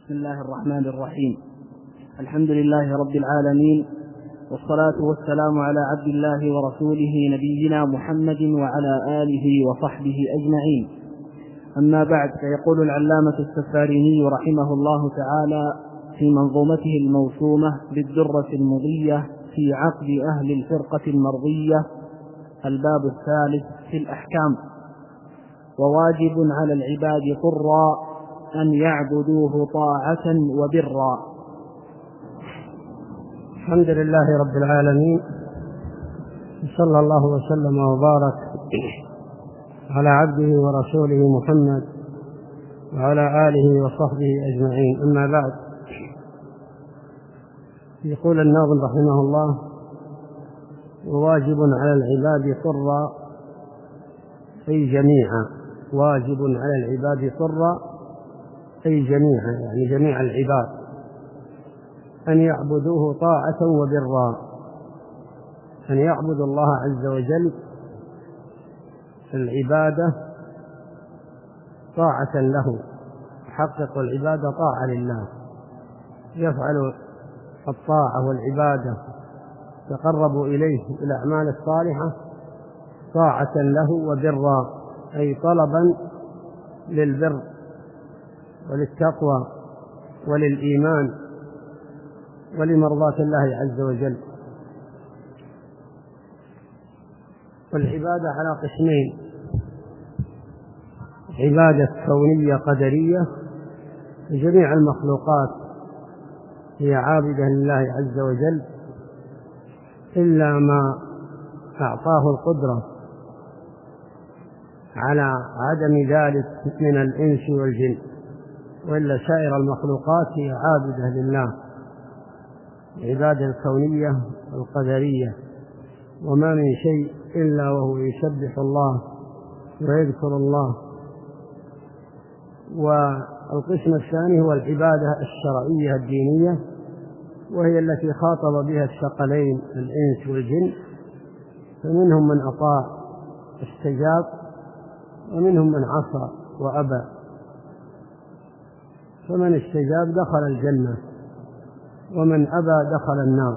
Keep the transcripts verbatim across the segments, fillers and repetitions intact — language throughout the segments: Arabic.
بسم الله الرحمن الرحيم. الحمد لله رب العالمين، والصلاة والسلام على عبد الله ورسوله نبينا محمد وعلى آله وصحبه أجمعين. أما بعد، فيقول العلامة السفاريني رحمه الله تعالى في منظومته الموسومة بالدرة المضية في عقد أهل الفرقة المرضية، الباب الثالث في الأحكام: وواجب على العباد طرا أن يعبدوه طاعة وبرا. الحمد لله رب العالمين، صلى الله وسلم وبارك على عبده ورسوله محمد وعلى آله وصحبه أجمعين. أما بعد، يقول الناظم رحمه الله: وواجب على العباد طرا، أي جميعا. واجب على العباد طرا أي جميعا، يعني جميع العباد، أن يعبدوه طاعة وبرا، أن يعبدوا الله عز وجل العبادة طاعة له، يحقق العبادة طاعة لله، يفعل الطاعة والعبادة تقربوا إليه بالأعمال الصالحة طاعة له وبرا، أي طلبا للبر وللتقوى وللإيمان ولمرضاة الله عز وجل. والعبادة على قسمين: عبادة كونية قدرية، جميع المخلوقات هي عابدة لله عز وجل إلا ما أعطاه القدرة على عدم ذلك من الإنس والجن، وإلا سائر المخلوقات هي عابدة لله، العبادة الكونية القدرية. وما من شيء إلا وهو يسبح الله ويذكر الله. والقسم الثاني هو العبادة الشرعية الدينية، وهي التي خاطب بها الثقلين الإنس والجن، فمنهم من أطاع استجاب، ومنهم من عصى وأبى. فمن استجاب دخل الجنة، ومن أبى دخل النار.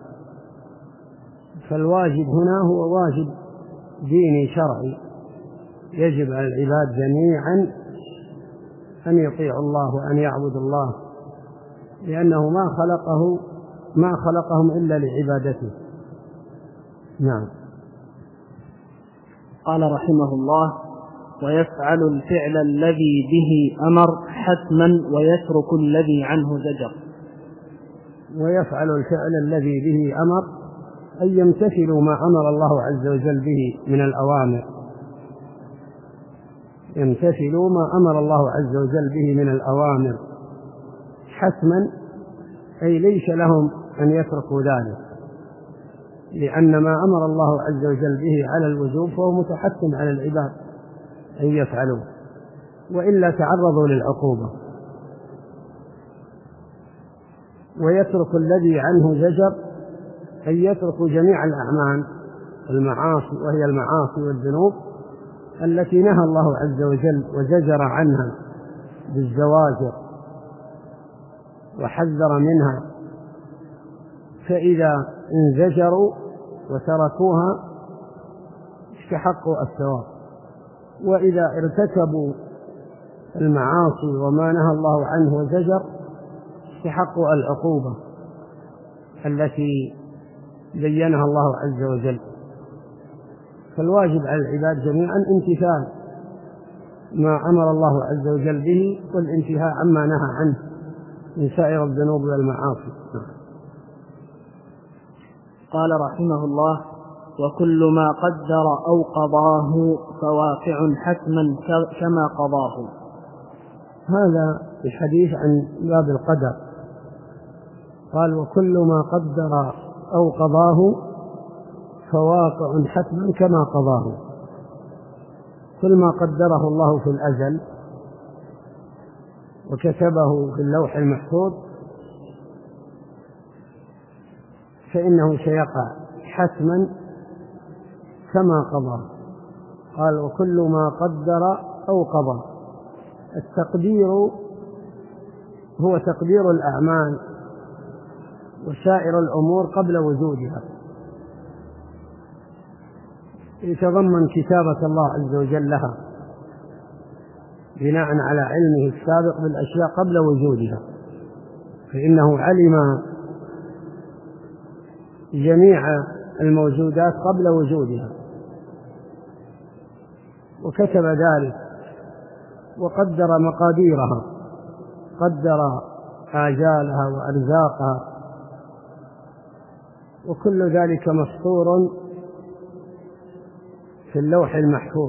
فالواجب هنا هو واجب ديني شرعي، يجب على العباد جميعا أن يطيعوا الله وأن يعبدوا الله، لأنه ما خلقه ما خلقهم إلا لعبادته. نعم. قال رحمه الله: ويفعل الفعل الذي به أمر حتما ويترك الذي عنه زجر. ويفعل الفعل الذي به أمر، أن يمتثلوا ما أمر الله عز وجل به من الأوامر، يمتثلوا ما أمر الله عز وجل به من الأوامر حتما، أي ليس لهم أن يتركوا ذلك، لأن ما أمر الله عز وجل به على الوجوب فهو متحتم على العباد أن يفعلوا، وإلا تعرضوا للعقوبة. ويترك الذي عنه زجر، أن يتركوا جميع الأعمال المعاصي، وهي المعاصي والذنوب التي نهى الله عز وجل وزجر عنها بالزواجر وحذر منها. فإذا انزجروا وتركوها استحقوا الثواب، وإذا ارتكبوا المعاصي وما نهى الله عنه وزجر استحقوا العقوبة التي بينها الله عز وجل. فالواجب على العباد جميعا امتثال ما أمر الله عز وجل به، والانتهاء عما نهى عنه من سائر الذنوب والمعاصي. قال رحمه الله: وكل ما قدر أو قضاه فواقع حتما كما قضاه. هذا الحديث عن باب القدر. قال: وكل ما قدر أو قضاه فواقع حتما كما قضاه. كل ما قدره الله في الأزل وكتبه في اللوح المحفوظ فإنه سيقع حتما كما قضاه. قال: وكل ما قدر أو قضى. التقدير هو تقدير الأعمال وسائر الأمور قبل وجودها، يتضمن كتابة الله عز وجل لها بناء على علمه السابق بالأشياء قبل وجودها، فإنه علم جميع الموجودات قبل وجودها وكتب ذلك وقدر مقاديرها، قدر آجالها وأرزاقها، وكل ذلك مسطور في اللوح المحفوظ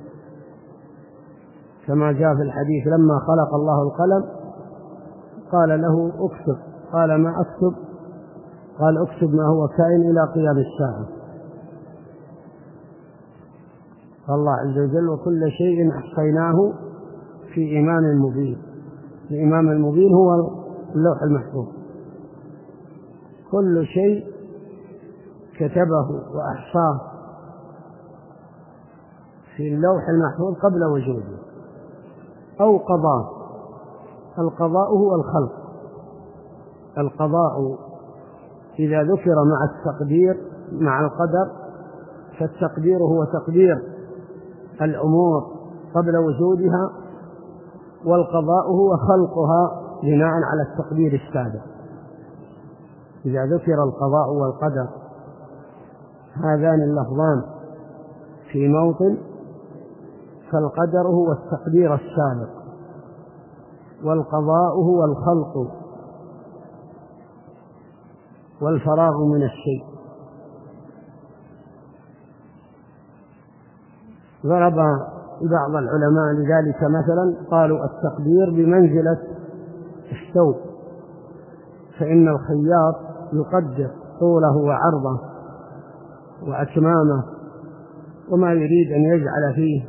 كما جاء في الحديث: لما خلق الله القلم قال له اكتب، قال ما أكتب؟ قال اكتب ما هو كائن إلى قيام الساعة. الله عز وجل: وكل شيء أحصيناه في إمام مبين. الإمام المبين هو اللوح المحفوظ، كل شيء كتبه وأحصاه في اللوح المحفوظ قبل وجوده أو قضاه. القضاء هو الخلق. القضاء إذا ذكر مع التقدير مع القدر، فالتقدير هو تقدير الأمور قبل وجودها، والقضاء هو خلقها بناء على التقدير السابق. إذا ذكر القضاء والقدر هذان اللفظان في موطن، فالقدر هو التقدير السابق، والقضاء هو الخلق والفراغ من الشيء. ضرب بعض العلماء لذلك مثلا، قالوا: التقدير بمنزلة الثوب، فإن الخياط يقدر طوله وعرضه وأكمامه وما يريد أن يجعل فيه،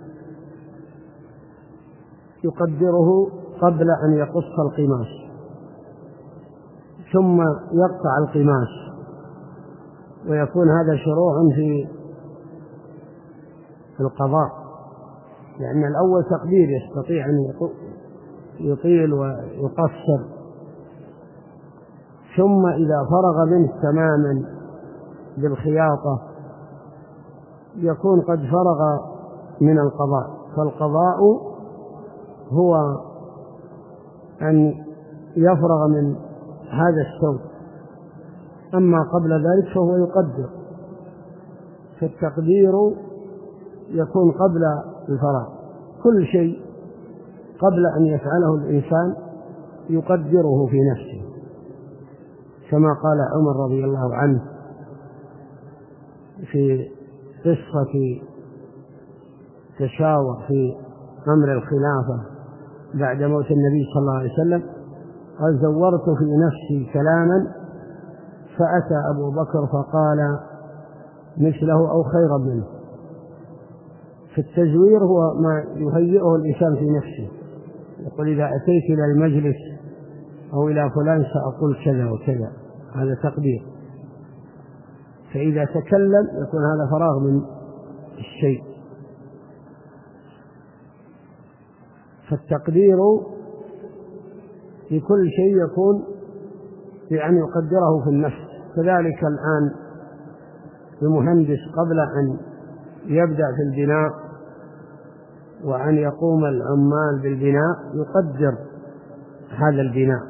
يقدره قبل أن يقص القماش، ثم يقطع القماش، ويكون هذا شروع في القضاء، لأن الأول تقدير يستطيع أن يطيل ويقصر، ثم إذا فرغ منه تماما بالخياطة يكون قد فرغ من القضاء. فالقضاء هو أن يفرغ من هذا الثوب، أما قبل ذلك فهو يقدر. فالتقدير يكون قبل الفراغ، كل شيء قبل أن يفعله الإنسان يقدره في نفسه، كما قال عمر رضي الله عنه في قصة تشاور في أمر الخلافة بعد موت النبي صلى الله عليه وسلم: قال: زورت في نفسي كلاما فأتى أبو بكر فقال مثله أو خيرا منه. في التزوير هو ما يهيئه الإنسان في نفسه، يقول: إذا أتيت إلى المجلس أو إلى فلان سأقول كذا وكذا، هذا تقدير. فإذا تكلم يكون هذا فراغ من الشيء. فالتقدير في كل شيء يكون بأن يقدره في النفس. كذلك الآن المهندس قبل أن يبدأ في البناء وأن يقوم العمال بالبناء يقدر هذا البناء.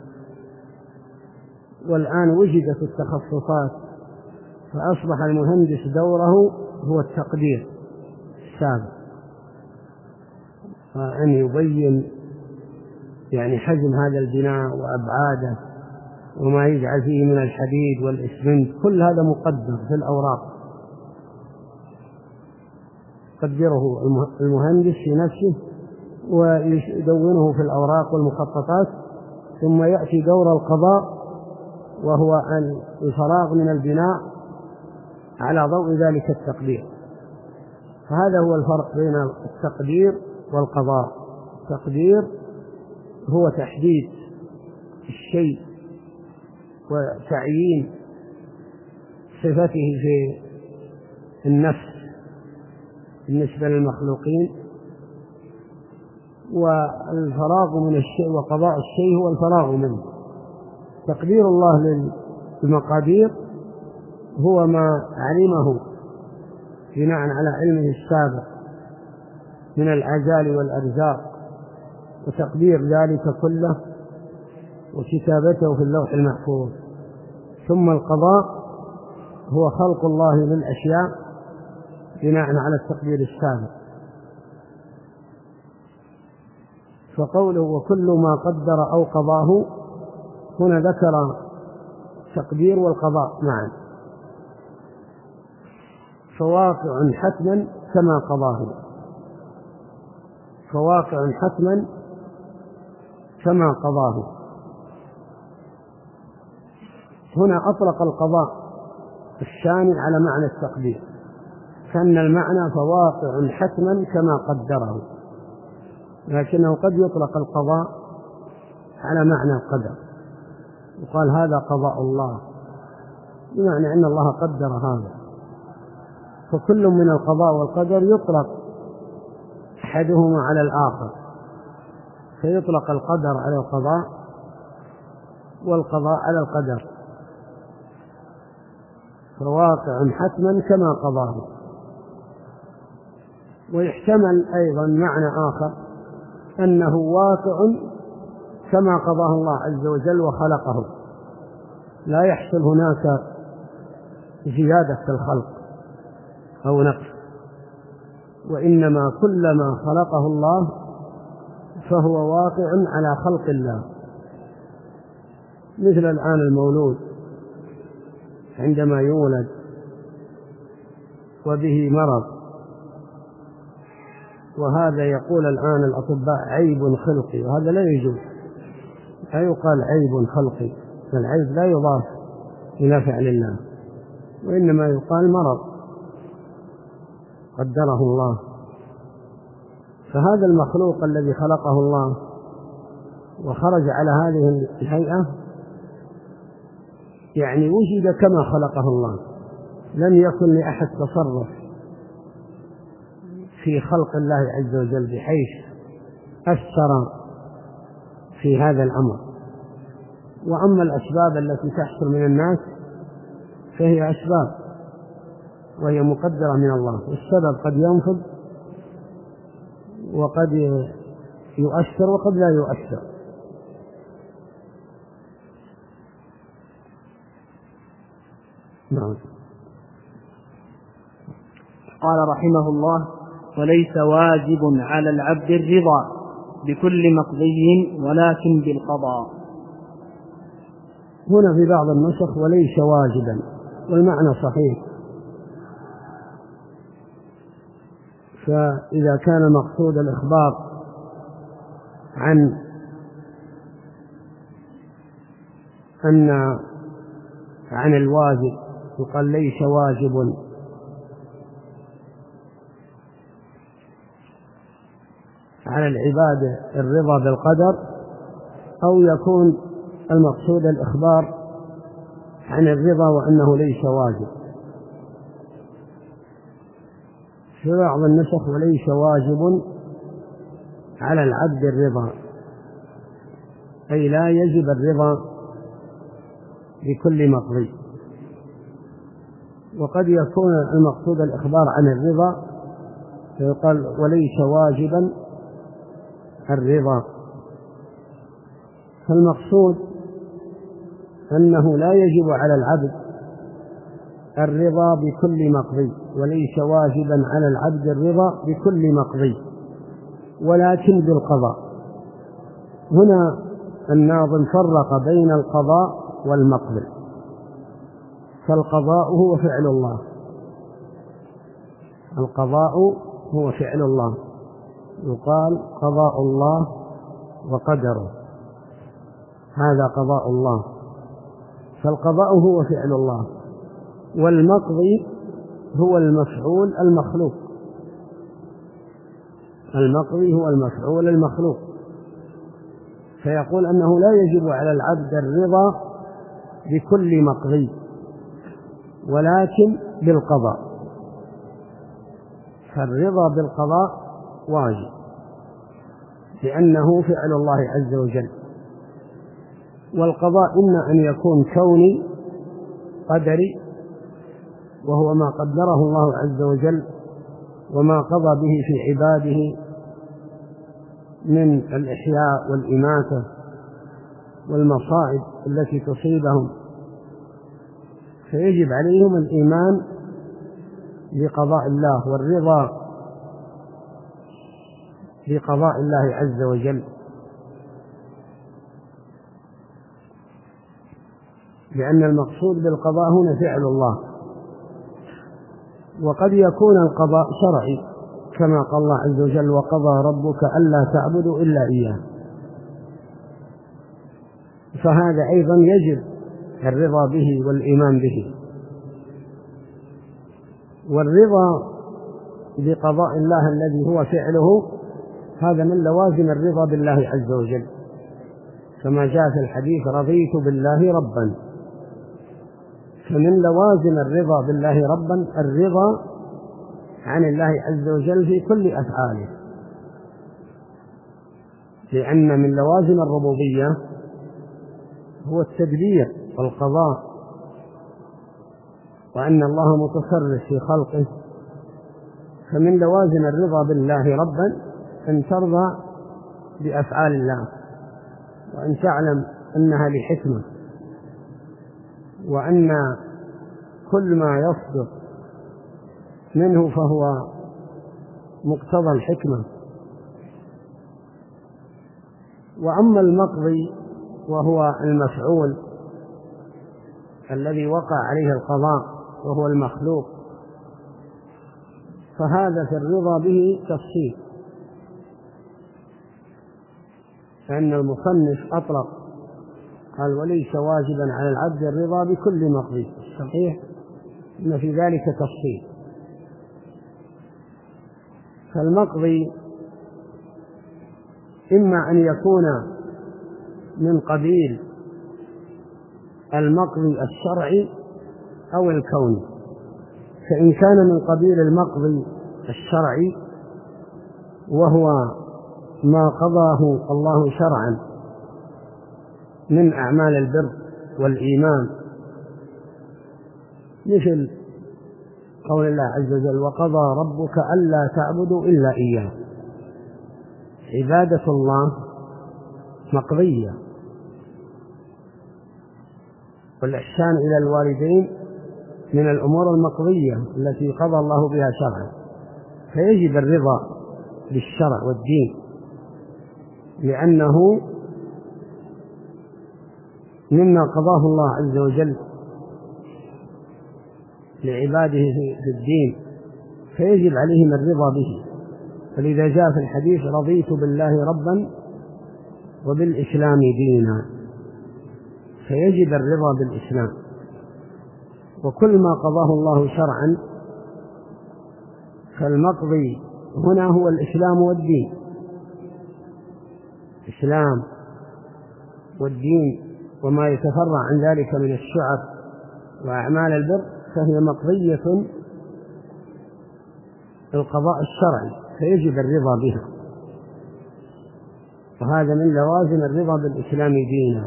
والآن وجدت التخصصات، فأصبح المهندس دوره هو التقدير السابق، وأن يبين يعني حجم هذا البناء وأبعاده وما يجعل فيه من الحديد والإسمنت، كل هذا مقدر في الأوراق، يقدره المهندس في نفسه ويدونه في الأوراق والمخططات. ثم يأتي دور القضاء، وهو أن الفراغ من البناء على ضوء ذلك التقدير. فهذا هو الفرق بين التقدير والقضاء. التقدير هو تحديد الشيء وتعيين صفته في النفس بالنسبة للمخلوقين، والفراغ من الشيء وقضاء الشيء هو الفراغ منه. تقدير الله للمقادير هو ما علمه بناء على علمه السابق من العجال والأرزاق وتقدير ذلك كله وكتابته في اللوح المحفوظ. ثم القضاء هو خلق الله للأشياء بناء على التقدير السابق. فقوله وكل ما قدر أو قضاه هنا ذكر التقدير والقضاء معا، فواقع حتما كما قضاه، فواقع حتما كما قضاه. هنا أطلق القضاء الثاني على معنى التقدير، كأن المعنى فواقع حتما كما قدره، لكنه قد يطلق القضاء على معنى القدر، وقال هذا قضاء الله، بمعنى أن الله قدر هذا. فكل من القضاء والقدر يطلق أحدهما على الآخر، فيطلق القدر على القضاء والقضاء على القدر، فواقع حتما كما قضاه. ويحتمل أيضا معنى آخر أنه واقع كما قضاه الله عز وجل وخلقه، لا يحصل هناك زيادة في الخلق أو نقص، وإنما كلما خلقه الله فهو واقع على خلق الله. مثل الآن المولود عندما يولد وبه مرض، وهذا يقول الآن الأطباء عيب خلقي، وهذا لا يجوز، لا يقال عيب خلقي، العيب لا يضاف إلى فعل الله، وإنما يقال مرض قدره الله. فهذا المخلوق الذي خلقه الله وخرج على هذه الهيئة يعني وجد كما خلقه الله، لم يكن لأحد تصرف في خلق الله عز وجل بحيث أثر في هذا الأمر. وأما الأسباب التي تحصل من الناس فهي أسباب وهي مقدرة من الله، والسبب قد ينفذ وقد يؤثر وقد لا يؤثر. نعم. قال رحمه الله وليس واجب على العبد الرضا بكل مقضي ولكن بالقضاء. هنا في بعض النسخ وليس واجبا، والمعنى صحيح، فإذا كان مقصود الإخبار عن أن عن الواجب يقال ليس واجب على العبادة الرضا بالقدر، أو يكون المقصود الإخبار عن الرضا وأنه ليس واجب. في بعض النسخ وليس واجب على العبد الرضا، أي لا يجب الرضا بكل مقضي. وقد يكون المقصود الإخبار عن الرضا فيقال وليس واجبا الرضا، فالمقصود أنه لا يجب على العبد الرضا بكل مقضي، وليس واجبا على العبد الرضا بكل مقضي ولكن بالقضاء. هنا الناظم فرق بين القضاء والمقضي، فالقضاء هو فعل الله، القضاء هو فعل الله، يقال قضاء الله وقدره، هذا قضاء الله، فالقضاء هو فعل الله، والمقضي هو المفعول المخلوق، المقضي هو المفعول المخلوق. فيقول أنه لا يجب على العبد الرضا بكل مقضي ولكن بالقضاء، فالرضا بالقضاء واجب، لأنه فعل الله عز وجل. والقضاء إما أن يكون كوني قدري، وهو ما قدره الله عز وجل وما قضى به في عباده من الإحياء والإماتة والمصائب التي تصيبهم، فيجب عليهم الإيمان بقضاء الله والرضا بقضاء الله عز وجل، لأن المقصود بالقضاء هنا فعل الله. وقد يكون القضاء شرعي كما قال الله عز وجل: وقضى ربك ألا تعبدوا إلا إياه، فهذا أيضا يجب الرضا به والإيمان به. والرضا بقضاء الله الذي هو فعله هذا من لوازم الرضا بالله عز وجل، كما جاء في الحديث: رضيت بالله ربا. فمن لوازم الرضا بالله ربا الرضا عن الله عز وجل في كل أفعاله، لأن من لوازم الربوبية هو التدبير والقضاء، وأن الله متصرف في خلقه. فمن لوازم الرضا بالله ربا أن ترضى بأفعال الله، وأن تعلم أنها لحكمة، وأن كل ما يصدر منه فهو مقتضى الحكمة. وأما المقضي وهو المفعول الذي وقع عليه القضاء وهو المخلوق، فهذا في الرضا به تفصيل، فإن المصنف أطلق قال: وليس واجبا على العبد الرضا بكل مقضي. صحيح إن في ذلك تفصيل. فالمقضي إما أن يكون من قبيل المقضي الشرعي أو الكوني. فإن كان من قبيل المقضي الشرعي وهو ما قضاه الله شرعا من أعمال البر والإيمان، مثل قول الله عز وجل: وقضى ربك ألا تعبدوا إلا إياه. عبادة الله مقضية، والإحسان إلى الوالدين من الأمور المقضية التي قضى الله بها شرعا، فيجب الرضا بالشرع والدين، لأنه مما قضاه الله عز وجل لعباده في الدين، فيجب عليهم الرضا به. فلذا جاء في الحديث: رضيت بالله ربا وبالإسلام دينا. فيجب الرضا بالإسلام، وكل ما قضاه الله شرعا فالمقضي هنا هو الإسلام والدين. الإسلام والدين وما يتفرع عن ذلك من الشعب وأعمال البر فهي مقضية القضاء الشرعي، فيجب الرضا بها، وهذا من لوازم الرضا بالإسلام دينا.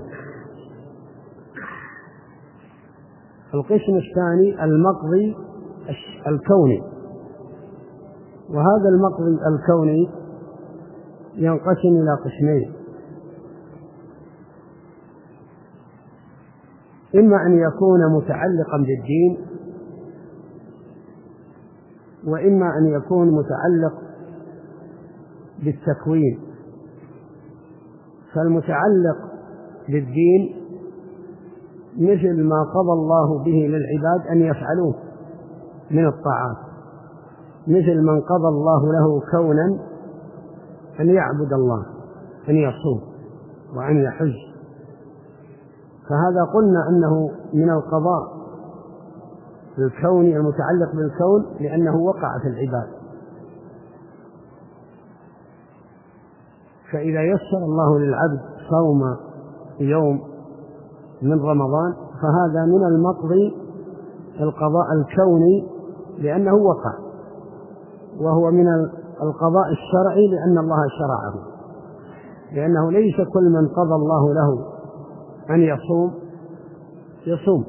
القسم الثاني المقضي الكوني، وهذا المقضي الكوني ينقسم إلى قسمين: إما أن يكون متعلقا بالدين، وإما أن يكون متعلق بالتكوين. فالمتعلق بالدين مثل ما قضى الله به للعباد أن يفعلوه من الطاعات، مثل من قضى الله له كونا أن يعبد الله، أن يصوم وأن يحج، فهذا قلنا أنه من القضاء الكوني المتعلق بالكون، لأنه وقع في العباد. فإذا يسر الله للعبد صوم يوم من رمضان فهذا من المقضي القضاء الكوني لأنه وقع، وهو من القضاء الشرعي لأن الله شرعه. لأنه ليس كل من قضى الله له أن يصوم يصوم،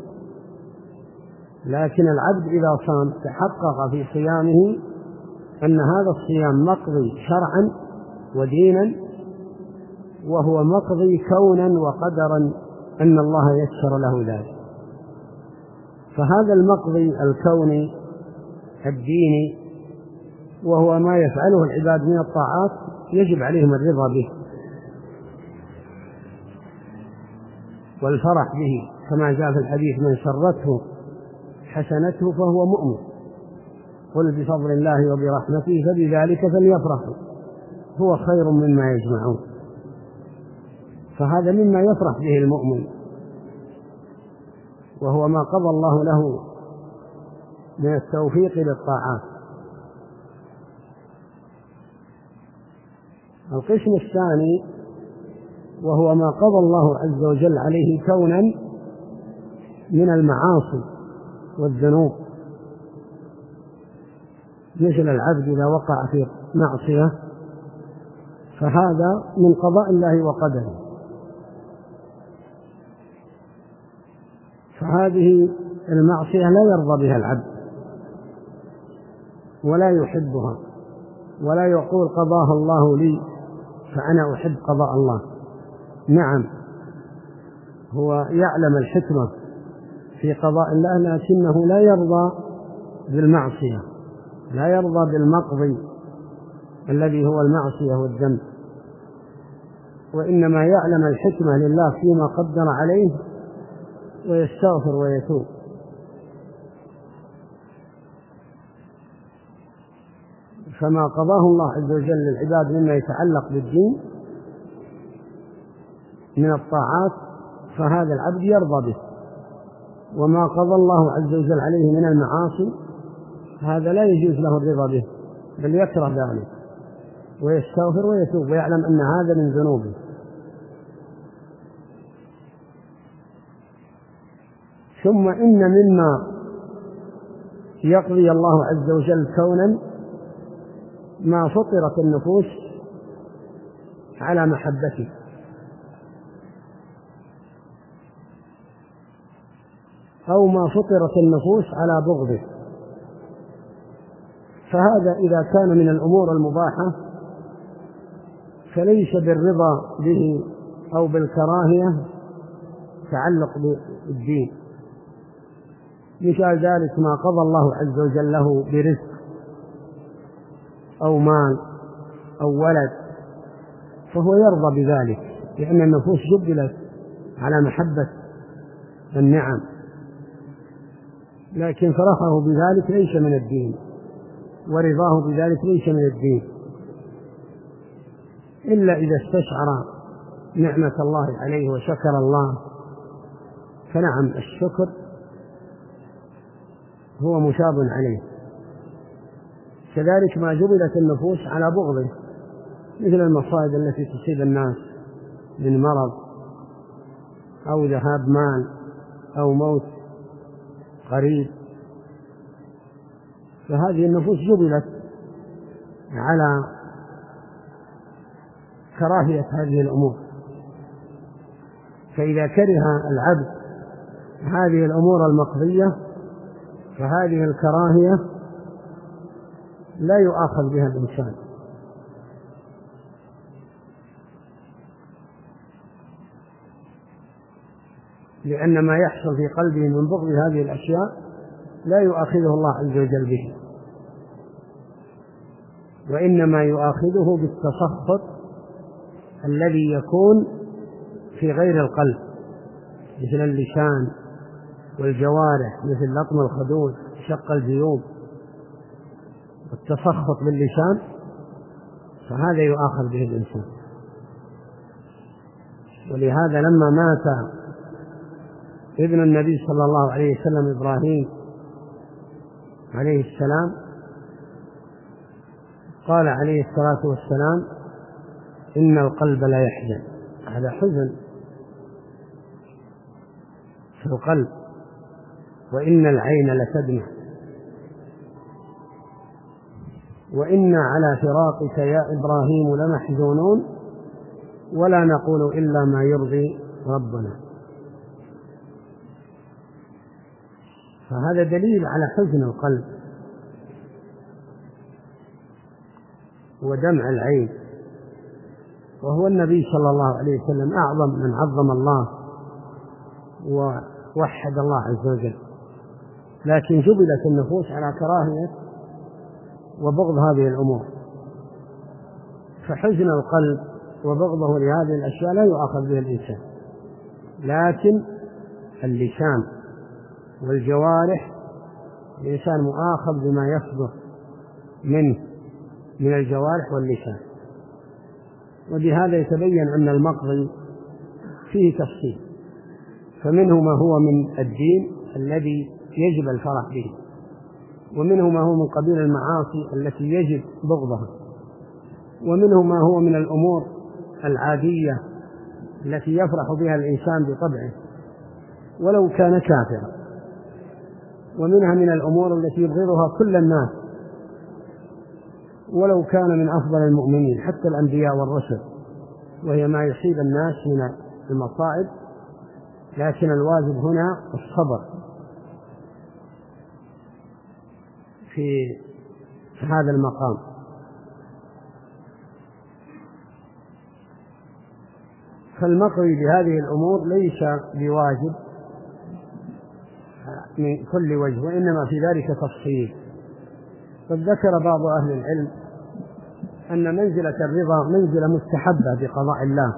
لكن العبد إذا صام تحقق في صيامه أن هذا الصيام مقضي شرعا ودينا، وهو مقضي كونا وقدرا أن الله يسر له ذلك. فهذا المقضي الكوني الديني وهو ما يفعله العباد من الطاعات يجب عليهم الرضا به والفرح به، كما جاء في الحديث: من سرته حسنته فهو مؤمن، قل بفضل الله وبرحمته فبذلك فليفرحوا هو خير مما يجمعون. فهذا مما يفرح به المؤمن، وهو ما قضى الله له من التوفيق للطاعات. القسم الثاني وهو ما قضى الله عز وجل عليه كونا من المعاصي والذنوب، مثل العبد إذا وقع في معصية فهذا من قضاء الله وقدره، فهذه المعصية لا يرضى بها العبد ولا يحبها، ولا يقول قضاها الله لي فأنا أحب قضاء الله. نعم، هو يعلم الحكمة في قضاء الله، لكنه لا يرضى بالمعصية، لا يرضى بالمقضي الذي هو المعصية والذنب، وإنما يعلم الحكمة لله فيما قدر عليه ويستغفر ويتوب. فما قضاه الله عز وجل للعباد مما يتعلق بالدين من الطاعات فهذا العبد يرضى به، وما قضى الله عز وجل عليه من المعاصي هذا لا يجوز له الرضا به، بل يكره ذلك ويستغفر ويتوب ويعلم أن هذا من ذنوبه. ثم إن مما يقضي الله عز وجل كونا ما فطرت النفوس على محبته، أو ما فطرت النفوس على بغضه، فهذا إذا كان من الأمور المباحة فليس بالرضا به أو بالكراهية تعلق بالدين. مثال ذلك ما قضى الله عز وجل له برزق أو مال أو ولد، فهو يرضى بذلك لأن النفوس جبلت على محبة النعم، لكن فرحه بذلك ليس من الدين، ورضاه بذلك ليس من الدين، إلا إذا استشعر نعمة الله عليه وشكر الله، فنعم الشكر هو مشاب عليه. كذلك ما جبلت النفوس على بغضه، مثل المصائب التي تصيب الناس من مرض أو ذهاب مال أو موت قريب، فهذه النفوس جبلت على كراهية هذه الأمور. فإذا كره العبد هذه الأمور المقضية فهذه الكراهية لا يؤاخذ بها الإنسان، لأن ما يحصل في قلبه من بغض هذه الأشياء لا يؤاخذه الله عز وجل به، وإنما يؤاخذه بالتسخط الذي يكون في غير القلب، مثل اللسان والجوارح، مثل لطم الخدود، شق الجيوب، والتسخط باللسان فهذا يؤاخذ به الإنسان. ولهذا لما مات ابن النبي صلى الله عليه وسلم إبراهيم عليه السلام قال عليه الصلاة والسلام: إن القلب لا يحزن. هذا حزن في القلب، وإن العين لتدمع، وإنا على فراقك يا إبراهيم لمحزونون ولا نقول إلا ما يرضي ربنا. فهذا دليل على حزن القلب ودمع العين. وهو النبي صلى الله عليه وسلم أعظم من عظم الله ووحد الله عز وجل، لكن جبلت النفوس على كراهية وبغض هذه الأمور، فحزن القلب وبغضه لهذه الأشياء لا يؤاخذ به الإنسان، لكن اللسان والجوارح الإنسان مؤاخذ بما يصدر منه من الجوارح واللسان. وبهذا يتبين أن المقضي فيه تفصيل، فمنه ما هو من الدين الذي يجب الفرح به، ومنه ما هو من قبيل المعاصي التي يجب بغضها، ومنه ما هو من الأمور العادية التي يفرح بها الإنسان بطبعه ولو كان كافرا، ومنها من الأمور التي يبغضها كل الناس ولو كان من أفضل المؤمنين حتى الأنبياء والرسل، وهي ما يصيب الناس من المصائب، لكن الواجب هنا الصبر في هذا المقام. فالمقضي بهذه الأمور ليس بواجب من كل وجه، وإنما في ذلك تفصيل. قد ذكر بعض أهل العلم أن منزلة الرضا منزلة مستحبة بقضاء الله،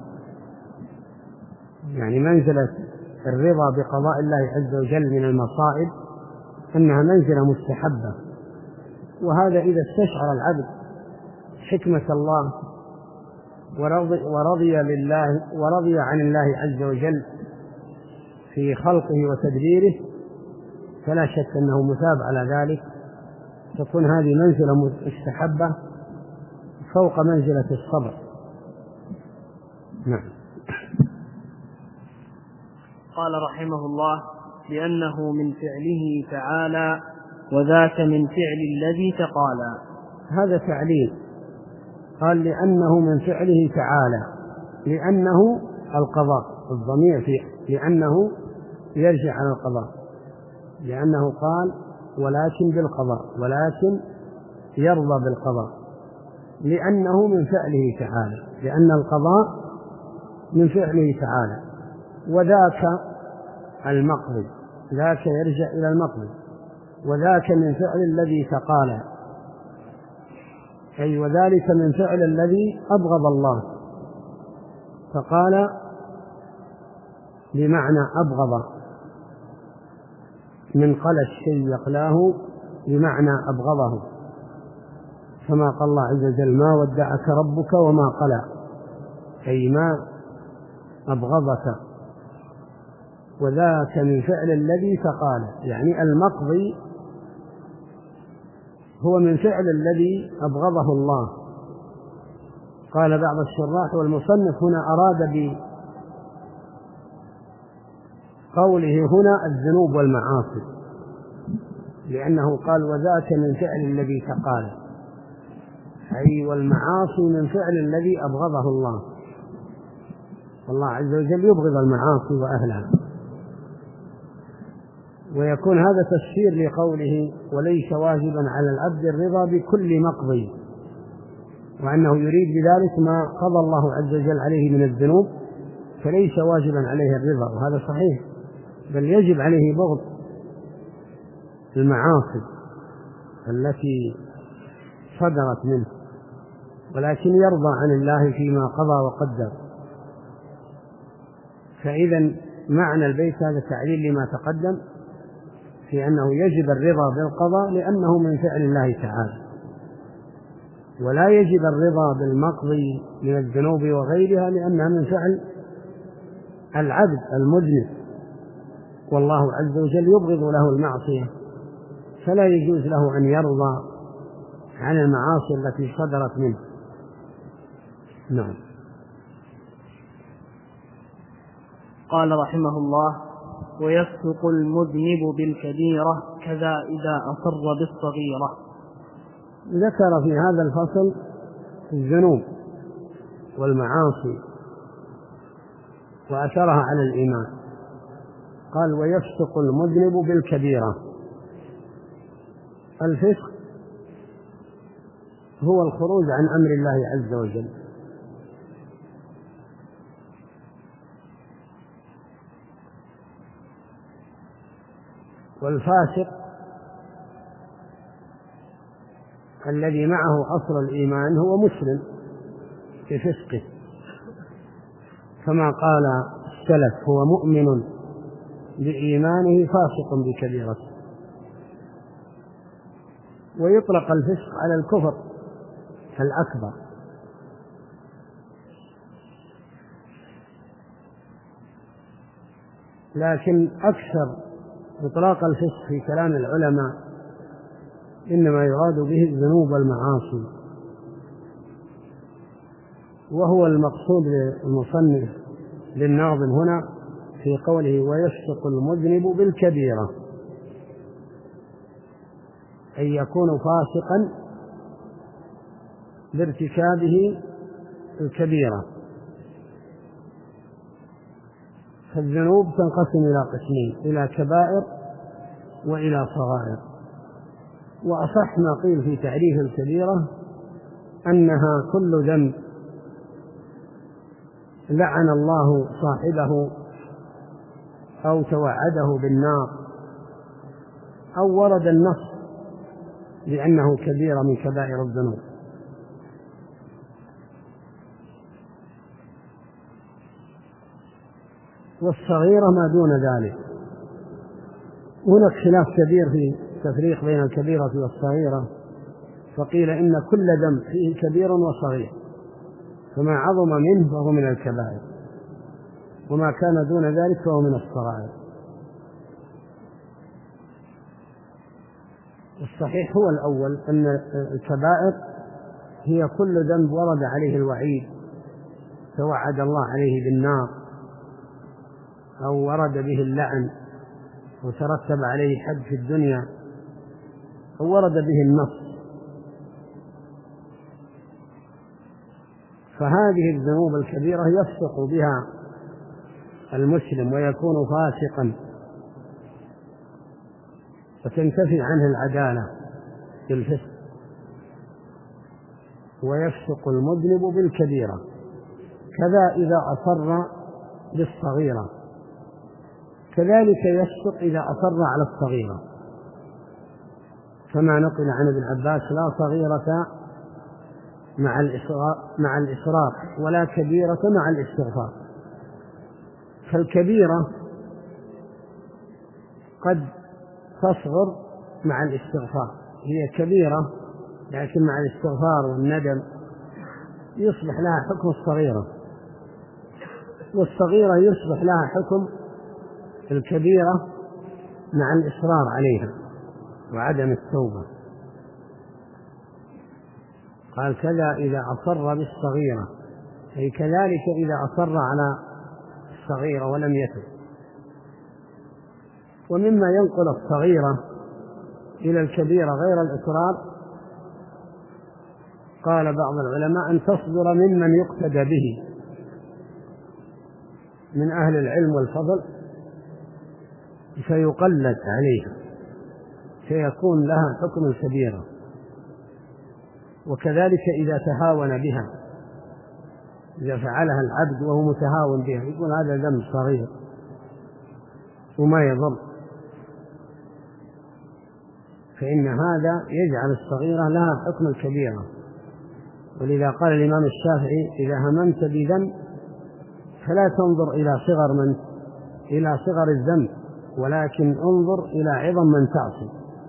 يعني منزلة الرضا بقضاء الله عز وجل من المصائب أنها منزلة مستحبة، وهذا إذا استشعر العبد حكمة الله ورضي, ورضي لله ورضي عن الله عز وجل في خلقه وتدبيره، فلا شك أنه مثاب على ذلك، تكون هذه منزلة مستحبة فوق منزلة الصبر. نعم. قال رحمه الله: لأنه من فعله تعالى وذاك من فعل الذي تقالى. هذا تعليل، قال لأنه من فعله تعالى، لأنه القضاء، الضمير في لأنه يرجع على القضاء، لأنه قال ولكن بالقضاء، ولكن يرضى بالقضاء، لأنه من فعله تعالى، لأن القضاء من فعله تعالى. وذاك المقضي، ذاك يرجع إلى المقضي، وذاك من فعل الذي تقالى، أي وذلك من فعل الذي أبغض الله. فقال بمعنى أبغض، من قلى الشيء يقلاه بمعنى أبغضه، كما قال الله عز وجل: ما ودعك ربك وما قلى، أي ما أبغضك. وذاك من فعل الذي تقال، يعني المقضي هو من فعل الذي أبغضه الله. قال بعض الشراح والمصنف هنا أراد بقوله هنا الذنوب والمعاصي، لأنه قال وذاك من فعل الذي تقال، أي والمعاصي من فعل الذي أبغضه الله. الله عز وجل يبغض المعاصي وأهلها. ويكون هذا تفسير لقوله: وليس واجبا على العبد الرضا بكل مقضي، وأنه يريد بذلك ما قضى الله عز وجل عليه من الذنوب، فليس واجبا عليه الرضا، وهذا صحيح، بل يجب عليه بغض المعاصي التي صدرت منه، ولكن يرضى عن الله فيما قضى وقدر. فإذا معنى البيت هذا تعليل لما تقدم في أنه يجب الرضا بالقضاء لأنه من فعل الله تعالى، ولا يجب الرضا بالمقضي من الذنوب وغيرها لأنها من فعل العبد المذنب، والله عز وجل يبغض له المعصية، فلا يجوز له أن يرضى عن المعاصي التي صدرت منه. نعم. قال رحمه الله: ويصدق المذنب بالكبيرة كذا إذا أصر بالصغيرة. ذكر في هذا الفصل الذنوب والمعاصي وأثرها على الإيمان. قال ويفسق المذنب بالكبيرة. الفسق هو الخروج عن أمر الله عز وجل، والفاسق الذي معه أصل الإيمان هو مسلم بفسقه، كما قال السلف هو مؤمن بإيمانه فاسق بكبيرته. ويطلق الفسق على الكفر الأكبر. لكن أكثر إطلاق الفسق في كلام العلماء إنما يراد به الذنوب والمعاصي، وهو المقصود للمصنف للناظم هنا في قوله ويفسق المذنب بالكبيرة، أن يكون فاسقا بارتكابه الكبيرة. فالذنوب تنقسم إلى قسمين، إلى كبائر وإلى صغائر. وأصح ما قيل في تعريف الكبيرة أنها كل ذنب لعن الله صاحبه أو توعده بالنار أو ورد النص لأنه كبيرة من كبائر الذنوب. والصغيرة ما دون ذلك. هناك خلاف كبير في التفريق بين الكبيرة والصغيرة، فقيل إن كل ذنب فيه كبير وصغير، فما عظم منه فهو من الكبائر، وما كان دون ذلك فهو من الصغائر. الصحيح هو الأول، أن الكبائر هي كل ذنب ورد عليه الوعيد، توعد الله عليه بالنار أو ورد به اللعن وترتب عليه حد في الدنيا أو ورد به النص. فهذه الذنوب الكبيرة يفسق بها المسلم ويكون فاسقا وتنتفي عنه العدالة بالفسق. ويفسق المذنب بالكبيرة. كذا إذا أصر بالصغيرة، كذلك يفسق إذا أصر على الصغيرة، كما نقل عن ابن عباس لا صغيرة مع مع الإصرار ولا كبيرة مع الاستغفار. فالكبيرة قد تصغر مع الاستغفار، هي كبيرة لكن مع الاستغفار والندم يصبح لها حكم الصغيرة، والصغيرة يصبح لها حكم الكبيرة مع الإصرار عليها وعدم التوبة. قال كذا إذا أصر بالصغيرة، أي كذلك إذا أصر على الصغيرة ولم يتب. ومما ينقل الصغيرة إلى الكبيرة غير الإصرار، قال بعض العلماء أن تصدر ممن يقتدى به من أهل العلم والفضل فيقلد عليها فيكون لها حكم الكبيرة. وكذلك إذا تهاون بها، إذا فعلها العبد وهو متهاون بها يقول هذا ذنب صغير وما يضر، فإن هذا يجعل الصغيرة لها حكم الكبيرة. ولذا قال الإمام الشافعي إذا هممت بذنب فلا تنظر إلى صغر من إلى صغر الذنب ولكن انظر إلى عظم من تعصي.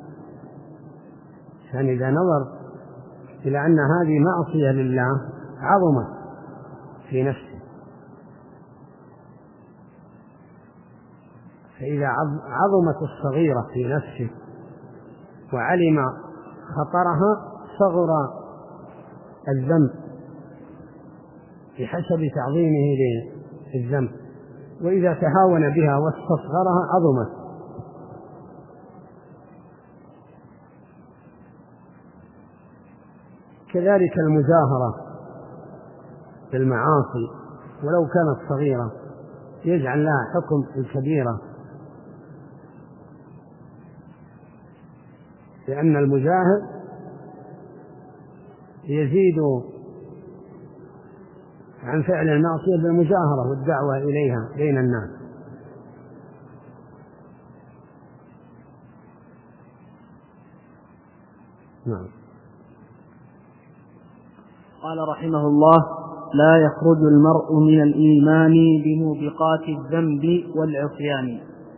يعني إذا نظر إلى أن هذه معصية لله عظمت في نفسه، فإذا عظمت الصغيرة في نفسه وعلم خطرها صغر الذنب بحسب تعظيمه للذنب، وإذا تهاون بها واستصغرها عظمت. كذلك المجاهرة في المعاصي ولو كانت صغيرة يجعل لها حكم الكبيرة، لأن المجاهر يزيد عن فعل المعصية بالمجاهرة والدعوة إليها بين الناس. نعم. قال رحمه الله: لا يخرج المرء من الإيمان بموبقات الذنب والعصيان.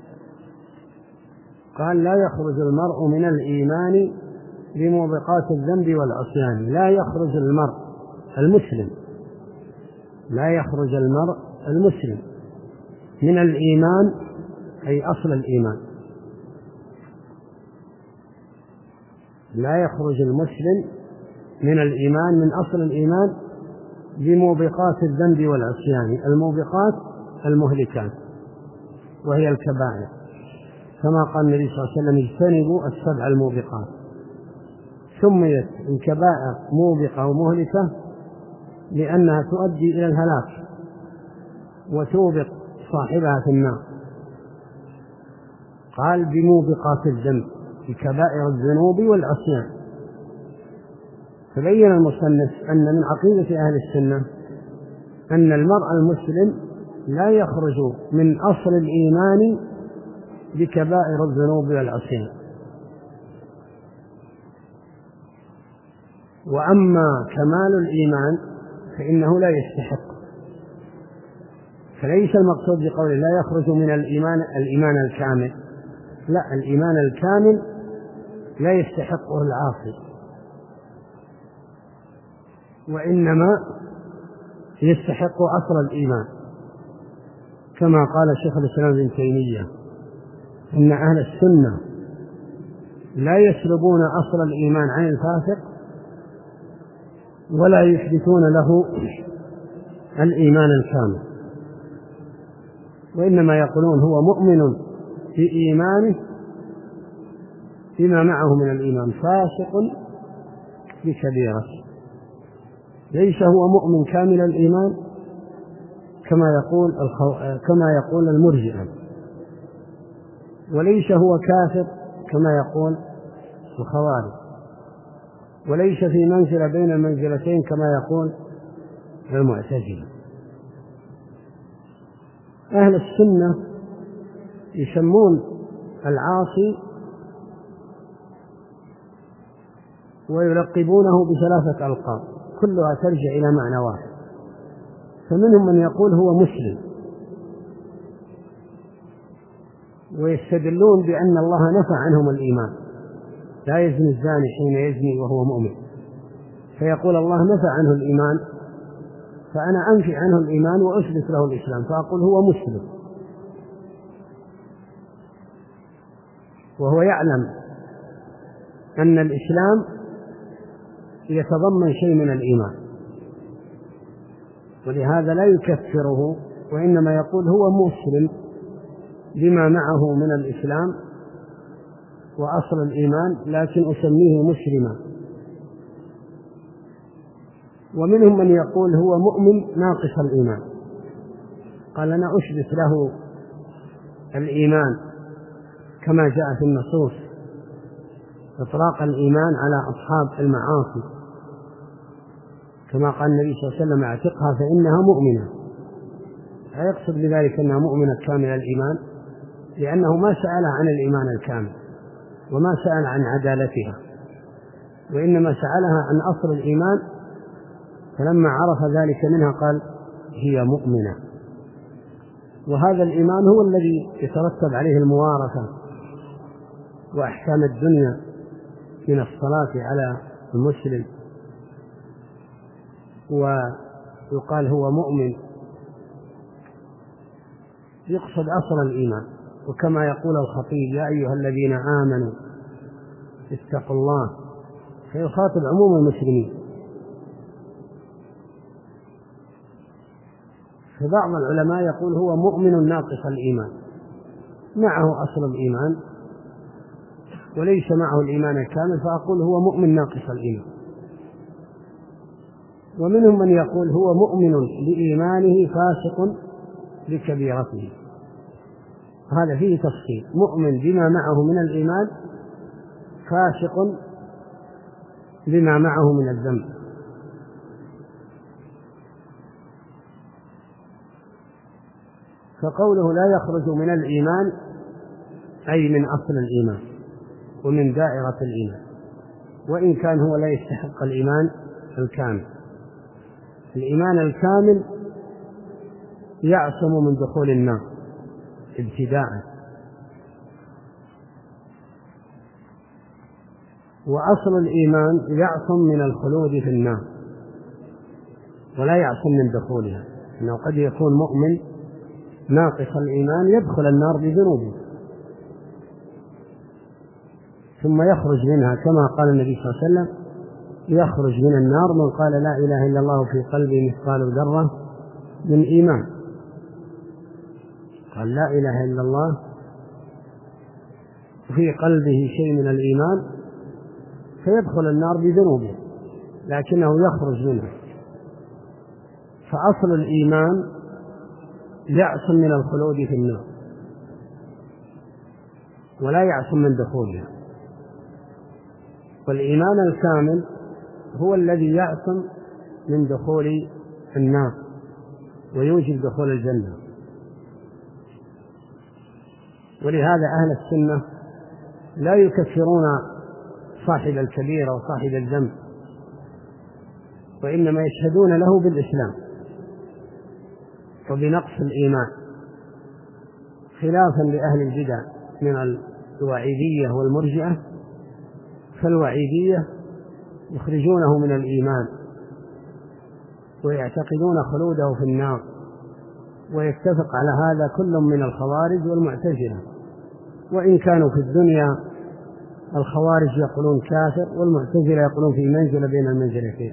قال: لا يخرج المرء من الإيمان بموبقات الذنب والعصيان. لا يخرج المرء المسلم لا يخرج المرء المسلم من الإيمان، أي أصل الإيمان. لا يخرج المسلم من الإيمان من أصل الإيمان بموبقات الذنب والعصيان. الموبقات المهلكات وهي الكبائر، كما قال النبي صلى الله عليه وسلم: اجتنبوا السبع الموبقات. سميت الكبائر موبقة ومهلكة لأنها تؤدي إلى الهلاك وتوبق صاحبها في النار. قال: بموبقات الذنب، بكبائر الذنوب والعصيان. فبين المصنف أن من عقيدة أهل السنة أن المرء المسلم لا يخرج من أصل الإيمان بكبائر الذنوب والعصيان. وأما كمال الإيمان فإنه لا يستحق. فليس المقصود بقوله لا يخرج من الإيمان الإيمان الكامل، لا، الإيمان الكامل لا يستحقه العاصي، وإنما يستحق أصل الإيمان، كما قال شيخ الإسلام ابن تيمية: إن أهل السنة لا يسلبون أصل الإيمان عن الفاسق ولا يحدثون له الإيمان الكامل، وإنما يقولون هو مؤمن في إيمانه بما معه من الإيمان، فاسق بكبيرة. ليس هو مؤمن كامل الإيمان كما يقول الخو... كما يقول المرجئة، وليس هو كافر كما يقول الخوارج، وليس في منزلة بين المنزلتين كما يقول المعتزلة. أهل السنة يسمون العاصي ويلقبونه بثلاثة ألقاب كلها ترجع إلى معنى واحد. فمنهم من يقول هو مسلم، ويستدلون بأن الله نفى عنهم الإيمان: لا يزني الزاني حين يزني وهو مؤمن، فيقول الله نفى عنه الإيمان، فأنا أنفي عنه الإيمان وأثبت له الإسلام، فأقول هو مسلم، وهو يعلم أن الإسلام يتضمن شيء من الإيمان، ولهذا لا يكفره، وإنما يقول هو مسلم بما معه من الإسلام وأصل الإيمان، لكن أسميه مسلما. ومنهم من يقول هو مؤمن ناقص الإيمان، قال أنا أثبت له الإيمان كما جاء في النصوص إطلاق الإيمان على أصحاب المعاصي، كما قال النبي صلى الله عليه وسلم: اعتقها فإنها مؤمنة. لا يقصد بذلك أنها مؤمنة كامل الإيمان، لأنه ما سأل عن الإيمان الكامل وما سأل عن عدالتها، وإنما سألها عن أصل الإيمان، فلما عرف ذلك منها قال هي مؤمنة. وهذا الإيمان هو الذي يترتب عليه الموارثة وأحكام الدنيا من الصلاة على المسلم، ويقال هو مؤمن، يقصد أصل الإيمان. وكما يقول الخطيب: يا أيها الذين آمنوا اتقوا الله، فيخاطب عموم المسلمين. فبعض العلماء يقول هو مؤمن ناقص الإيمان، معه أصل الإيمان وليس معه الإيمان الكامل، فأقول هو مؤمن ناقص الإيمان. ومنهم من يقول هو مؤمن بإيمانه فاسق بكبيرته. هذا فيه تفصيل، مؤمن بما معه من الإيمان فاسق بما معه من الذنب. فقوله لا يخرج من الإيمان أي من أصل الإيمان ومن دائرة الإيمان، وإن كان هو لا يستحق الإيمان الكامل. الإيمان الكامل يعصم من دخول النار ابتداء، وأصل الإيمان يعصم من الخلود في النار ولا يعصم من دخولها، إنه قد يكون مؤمن ناقص الإيمان يدخل النار بذنوبه ثم يخرج منها، كما قال النبي صلى الله عليه وسلم يخرج من النار من قال لا إله إلا الله في قلبه مثقال ذرة من إيمان. قال لا إله إلا الله في قلبه شيء من الإيمان فيدخل النار بذنوبه لكنه يخرج منها. فأصل الإيمان يعصم من الخلود في النار ولا يعصم من دخولها، والإيمان الكامل هو الذي يعصم من دخول النار ويوجب دخول الجنة. ولهذا أهل السنة لا يكفرون صاحب الكبيرة وصاحب الذنب، وإنما يشهدون له بالإسلام وبنقص الإيمان، خلافا لأهل البدع من الوعيدية والمرجئة. فالوعيدية يخرجونه من الإيمان ويعتقدون خلوده في النار، ويتفق على هذا كل من الخوارج والمعتزلة، وإن كانوا في الدنيا الخوارج يقولون كافر والمعتزلة يقولون في منزلة بين المنزلتين.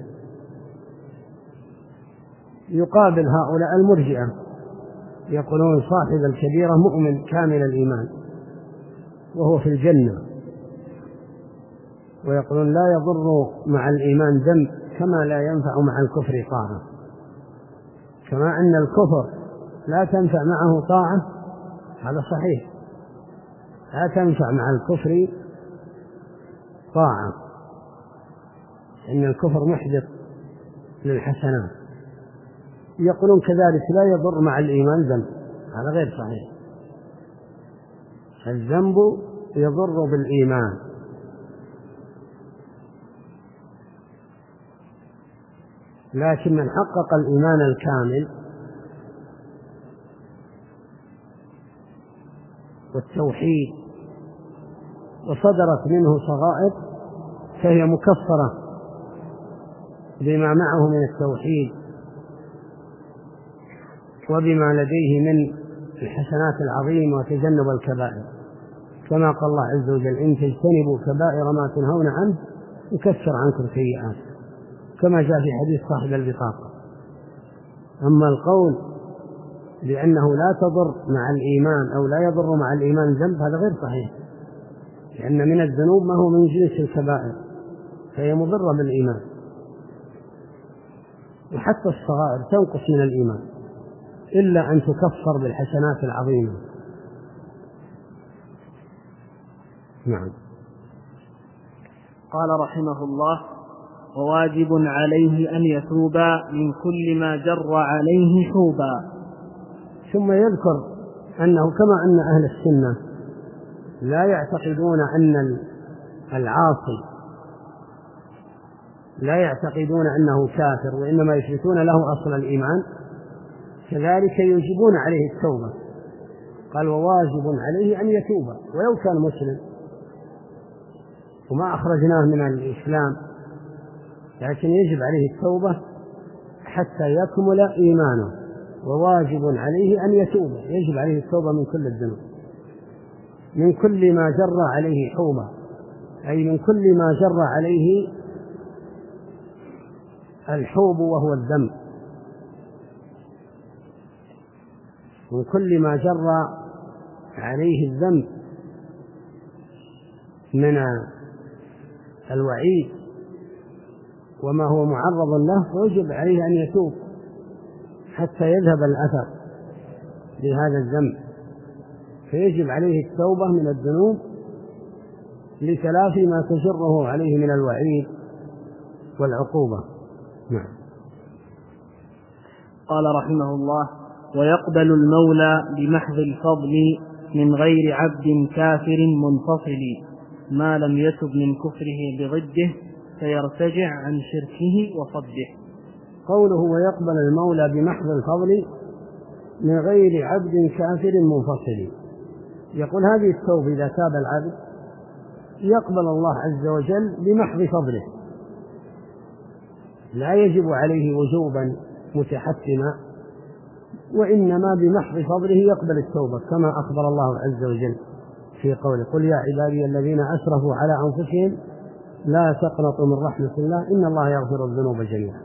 يقابل هؤلاء المرجئة يقولون صاحب الكبيرة مؤمن كامل الإيمان وهو في الجنة، ويقولون لا يضر مع الإيمان ذنب كما لا ينفع مع الكفر طاعة، كما أن الكفر لا تنفع معه طاعة، هذا صحيح، لا تنفع مع الكفر طاعة، إن الكفر محدث للحسنات. يقولون كذلك لا يضر مع الإيمان ذنب، هذا غير صحيح، الذنب يضر بالإيمان. لكن من حقق الإيمان الكامل والتوحيد وصدرت منه صغائر فهي مكفرة بما معه من التوحيد وبما لديه من الحسنات العظيمة وتجنب الكبائر، كما قال الله عز وجل إن تجتنبوا كبائر ما تنهون عنه يكفر عنكم سيئات، كما جاء في حديث صاحب البطاقة. أما القول لأنه لا تضر مع الإيمان أو لا يضر مع الإيمان ذنب هذا غير صحيح، لأن من الذنوب ما هو من جنس الكبائر فهي مضرة بالإيمان، وحتى الصغائر تنقص من الإيمان إلا أن تكفر بالحسنات العظيمة. نعم. قال رحمه الله وواجب عليه أن يتوب من كل ما جر عليه حوبا. ثم يذكر أنه كما أن أهل السنة لا يعتقدون أن العاصي لا يعتقدون أنه كافر وإنما يثبتون له أصل الإيمان، كذلك يوجبون عليه التوبة. قال وواجب عليه أن يتوب ولو كان مسلم وما أخرجناه من الإسلام، لكن يجب عليه التوبة حتى يكمل إيمانه، وواجب عليه أن يتوب، يجب عليه التوبة من كل الذنوب، من كل ما جر عليه حوبة، أي من كل ما جر عليه الحوب وهو الذنب، من كل ما جر عليه الذنب من الوعيد وما هو معرض له فيجب عليه أن يتوب حتى يذهب الأثر لهذا الذنب، فيجب عليه التوبة من الذنوب لتلافي ما تجره عليه من الوعيد والعقوبة. نعم. قال رحمه الله: ويقبل المولى بمحض الفضل من غير عبد كافر منفصل ما لم يتب من كفره بضده فيرتجع عن شركه وصده. قوله ويقبل المولى بمحض الفضل من غير عبد كافر منفصل، يقول هذه التوبة إذا تاب العبد يقبل الله عز وجل بمحض فضله، لا يجب عليه وجوبا متحتما، وإنما بمحض فضله يقبل التوبة، كما أخبر الله عز وجل في قوله: قل يا عبادي الذين أسرفوا على أنفسهم لا تقنطوا من رحمة الله إن الله يغفر الذنوب جميعا.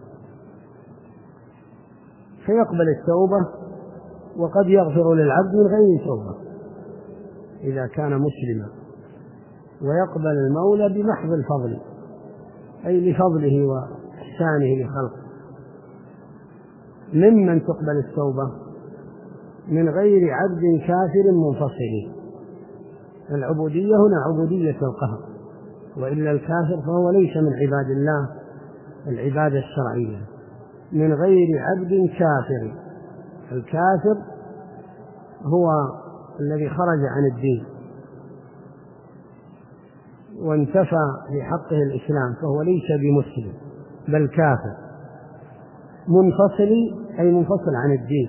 فيقبل التوبة، وقد يغفر للعبد من غير توبة إذا كان مسلما. ويقبل المولى بمحض الفضل أي لفضله وإحسانه لخلقه. ممن تقبل التوبة من غير عبد كافر منفصل. العبودية هنا عبودية القهر، وإلا الكافر فهو ليس من عباد الله العبادة الشرعية. من غير عبد كافر، الكافر هو الذي خرج عن الدين وانتفى في حقه الإسلام، فهو ليس بمسلم بل كافر. منفصل أي منفصل عن الدين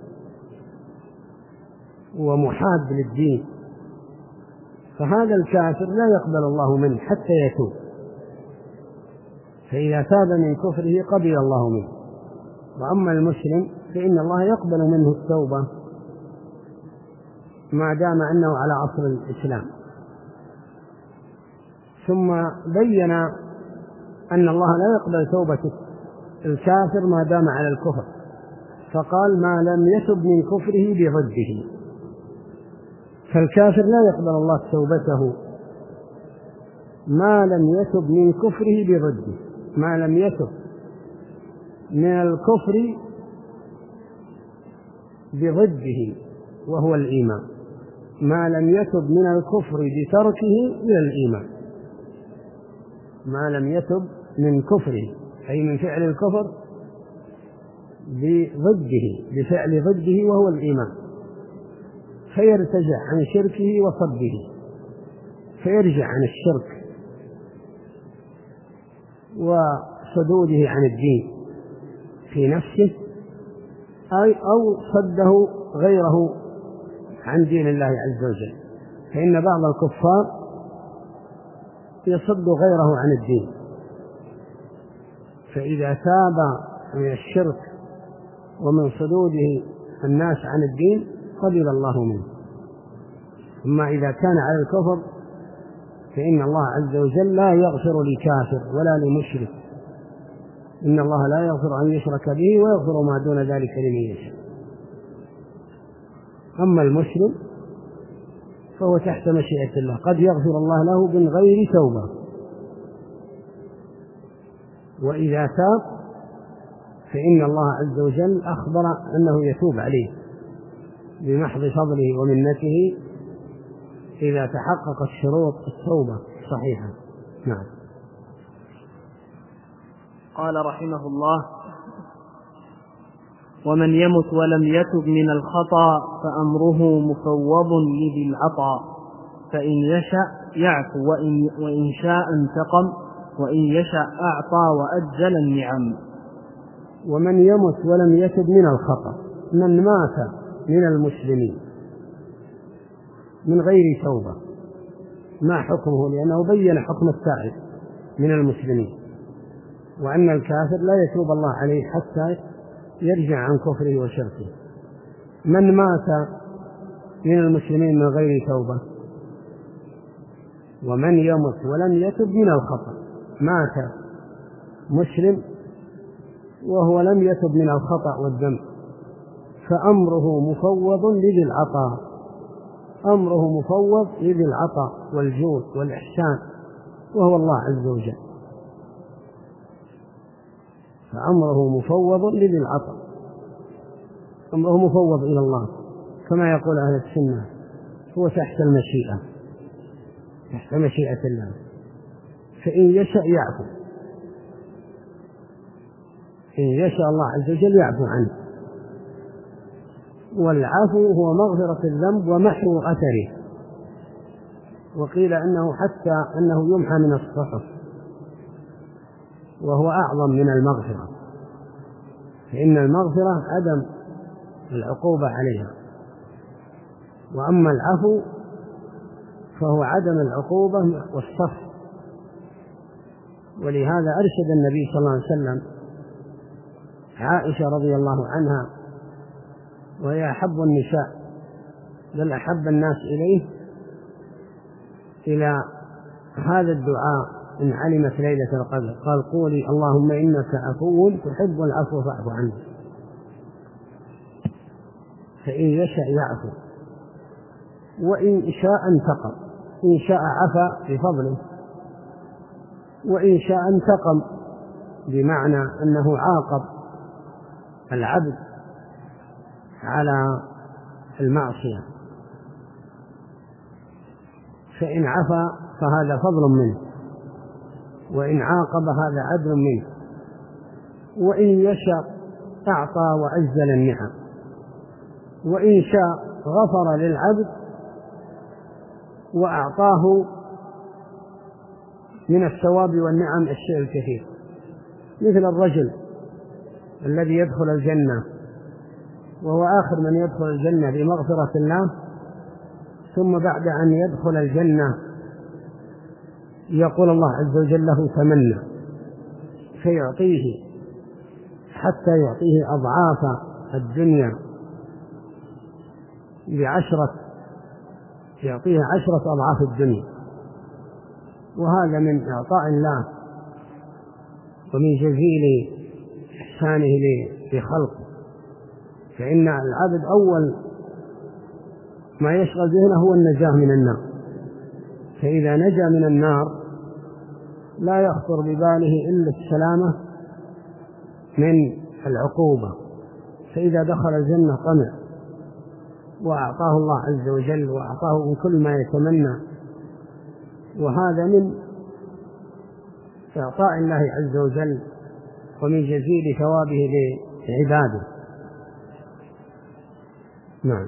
ومحاد للدين، فهذا الكافر لا يقبل الله منه حتى يتوب، فإذا تاب من كفره قبل الله منه. وأما المسلم فإن الله يقبل منه التوبة ما دام أنه على أصل الإسلام. ثم بين أن الله لا يقبل توبة الكافر ما دام على الكفر، فقال: ما لم يتب من كفره بضده. فالكافر لا يقبل الله توبته ما لم يتب من كفره بضده، ما لم يتب من الكفر بضده وهو الإيمان، ما لم يتب من الكفر بتركه إلى الإيمان. ما لم يتب من كفره أي من فعل الكفر بضده، بفعل ضده وهو الإيمان، فيرتجع عن شركه وصده، فيرجع عن الشرك وصدوده عن الدين في نفسه، أي أو صده غيره عن دين الله عز وجل. فإن بعض الكفار يصد غيره عن الدين، فإذا تاب من الشرك ومن صدوده الناس عن الدين قبل الله منه. أما إذا كان على الكفر فإن الله عز وجل لا يغفر لكافر ولا لمشرك، إن الله لا يغفر أن يشرك به ويغفر ما دون ذلك لمن يشاء. أما المسلم فهو تحت مشيئة الله، قد يغفر الله له من غير توبة، وإذا تاب فإن الله عز وجل أخبر أنه يتوب عليه بمحض فضله ومنته إذا تحققت شروط التوبة الصحيحة. نعم. قال رحمه الله: ومن يمت ولم يتب من الخطأ فأمره مفوض لذي العطا، فإن يشاء يعفو وإن, وإن شاء انتقم وإن يشاء أعطى وأجل النعم. ومن يمت ولم يتب من الخطأ، من مات من المسلمين من غير توبة ما حكمه؟ لأنه بين حكم التائب من المسلمين، وأن الكافر لا يتوب الله عليه حتى يرجع عن كفره وشركه. من مات من المسلمين من غير توبة، ومن يمت ولم يتب من الخطأ، مات مسلم وهو لم يتب من الخطأ والذنب، فأمره مفوض لذي العطاء، أمره مفوض لذي العطاء والجود والإحسان وهو الله عز وجل. فأمره مفوض لذي العطاء، أمره مفوض إلى الله كما يقول أهل السنة، هو تحت المشيئة، تحت مشيئة الله، فإن يشاء يعفو، إن يشاء الله عز وجل يعفو عنه. والعفو هو مغفرة الذنب ومحو أثره، وقيل أنه حتى أنه يمحى من الصحف، وهو أعظم من المغفرة، فإن المغفرة عدم العقوبة عليها، وأما العفو فهو عدم العقوبة والصفح. ولهذا أرشد النبي صلى الله عليه وسلم عائشة رضي الله عنها، وهي أحب النساء بل أحب الناس إليه، إلى هذا الدعاء إن علمت ليلة القدر، قال قولي اللهم إنك عفو تحب العفو فاعف عنه. فإن يشاء يعفو، وإن شاء انتقم، إن شاء عفا بفضله، وإن شاء انتقم بمعنى أنه عاقب العبد على المعصية، فإن عفا فهذا فضل منه، وإن عاقب هذا عدل منه. وإن يشاء أعطى وأجزل النعم، وإن شاء غفر للعبد وأعطاه من الثواب والنعم الشيء الكثير، مثل الرجل الذي يدخل الجنة وهو آخر من يدخل الجنة بمغفرة الله، ثم بعد أن يدخل الجنة يقول الله عز وجل له تمنى، فيعطيه حتى يعطيه أضعاف الدنيا بعشرة، يعطيه عشرة أضعاف الدنيا، وهذا من إعطاء الله ومن جزيل إحسانه لخلقه. فإن العبد أول ما يشغل ذهنه هو النجاة من النار، فإذا نجا من النار لا يخطر بباله إلا السلامة من العقوبة، فإذا دخل الجنة طمع وأعطاه الله عز وجل وأعطاه من كل ما يتمنى، وهذا من إعطاء الله عز وجل ومن جزيل ثوابه لعباده. نعم.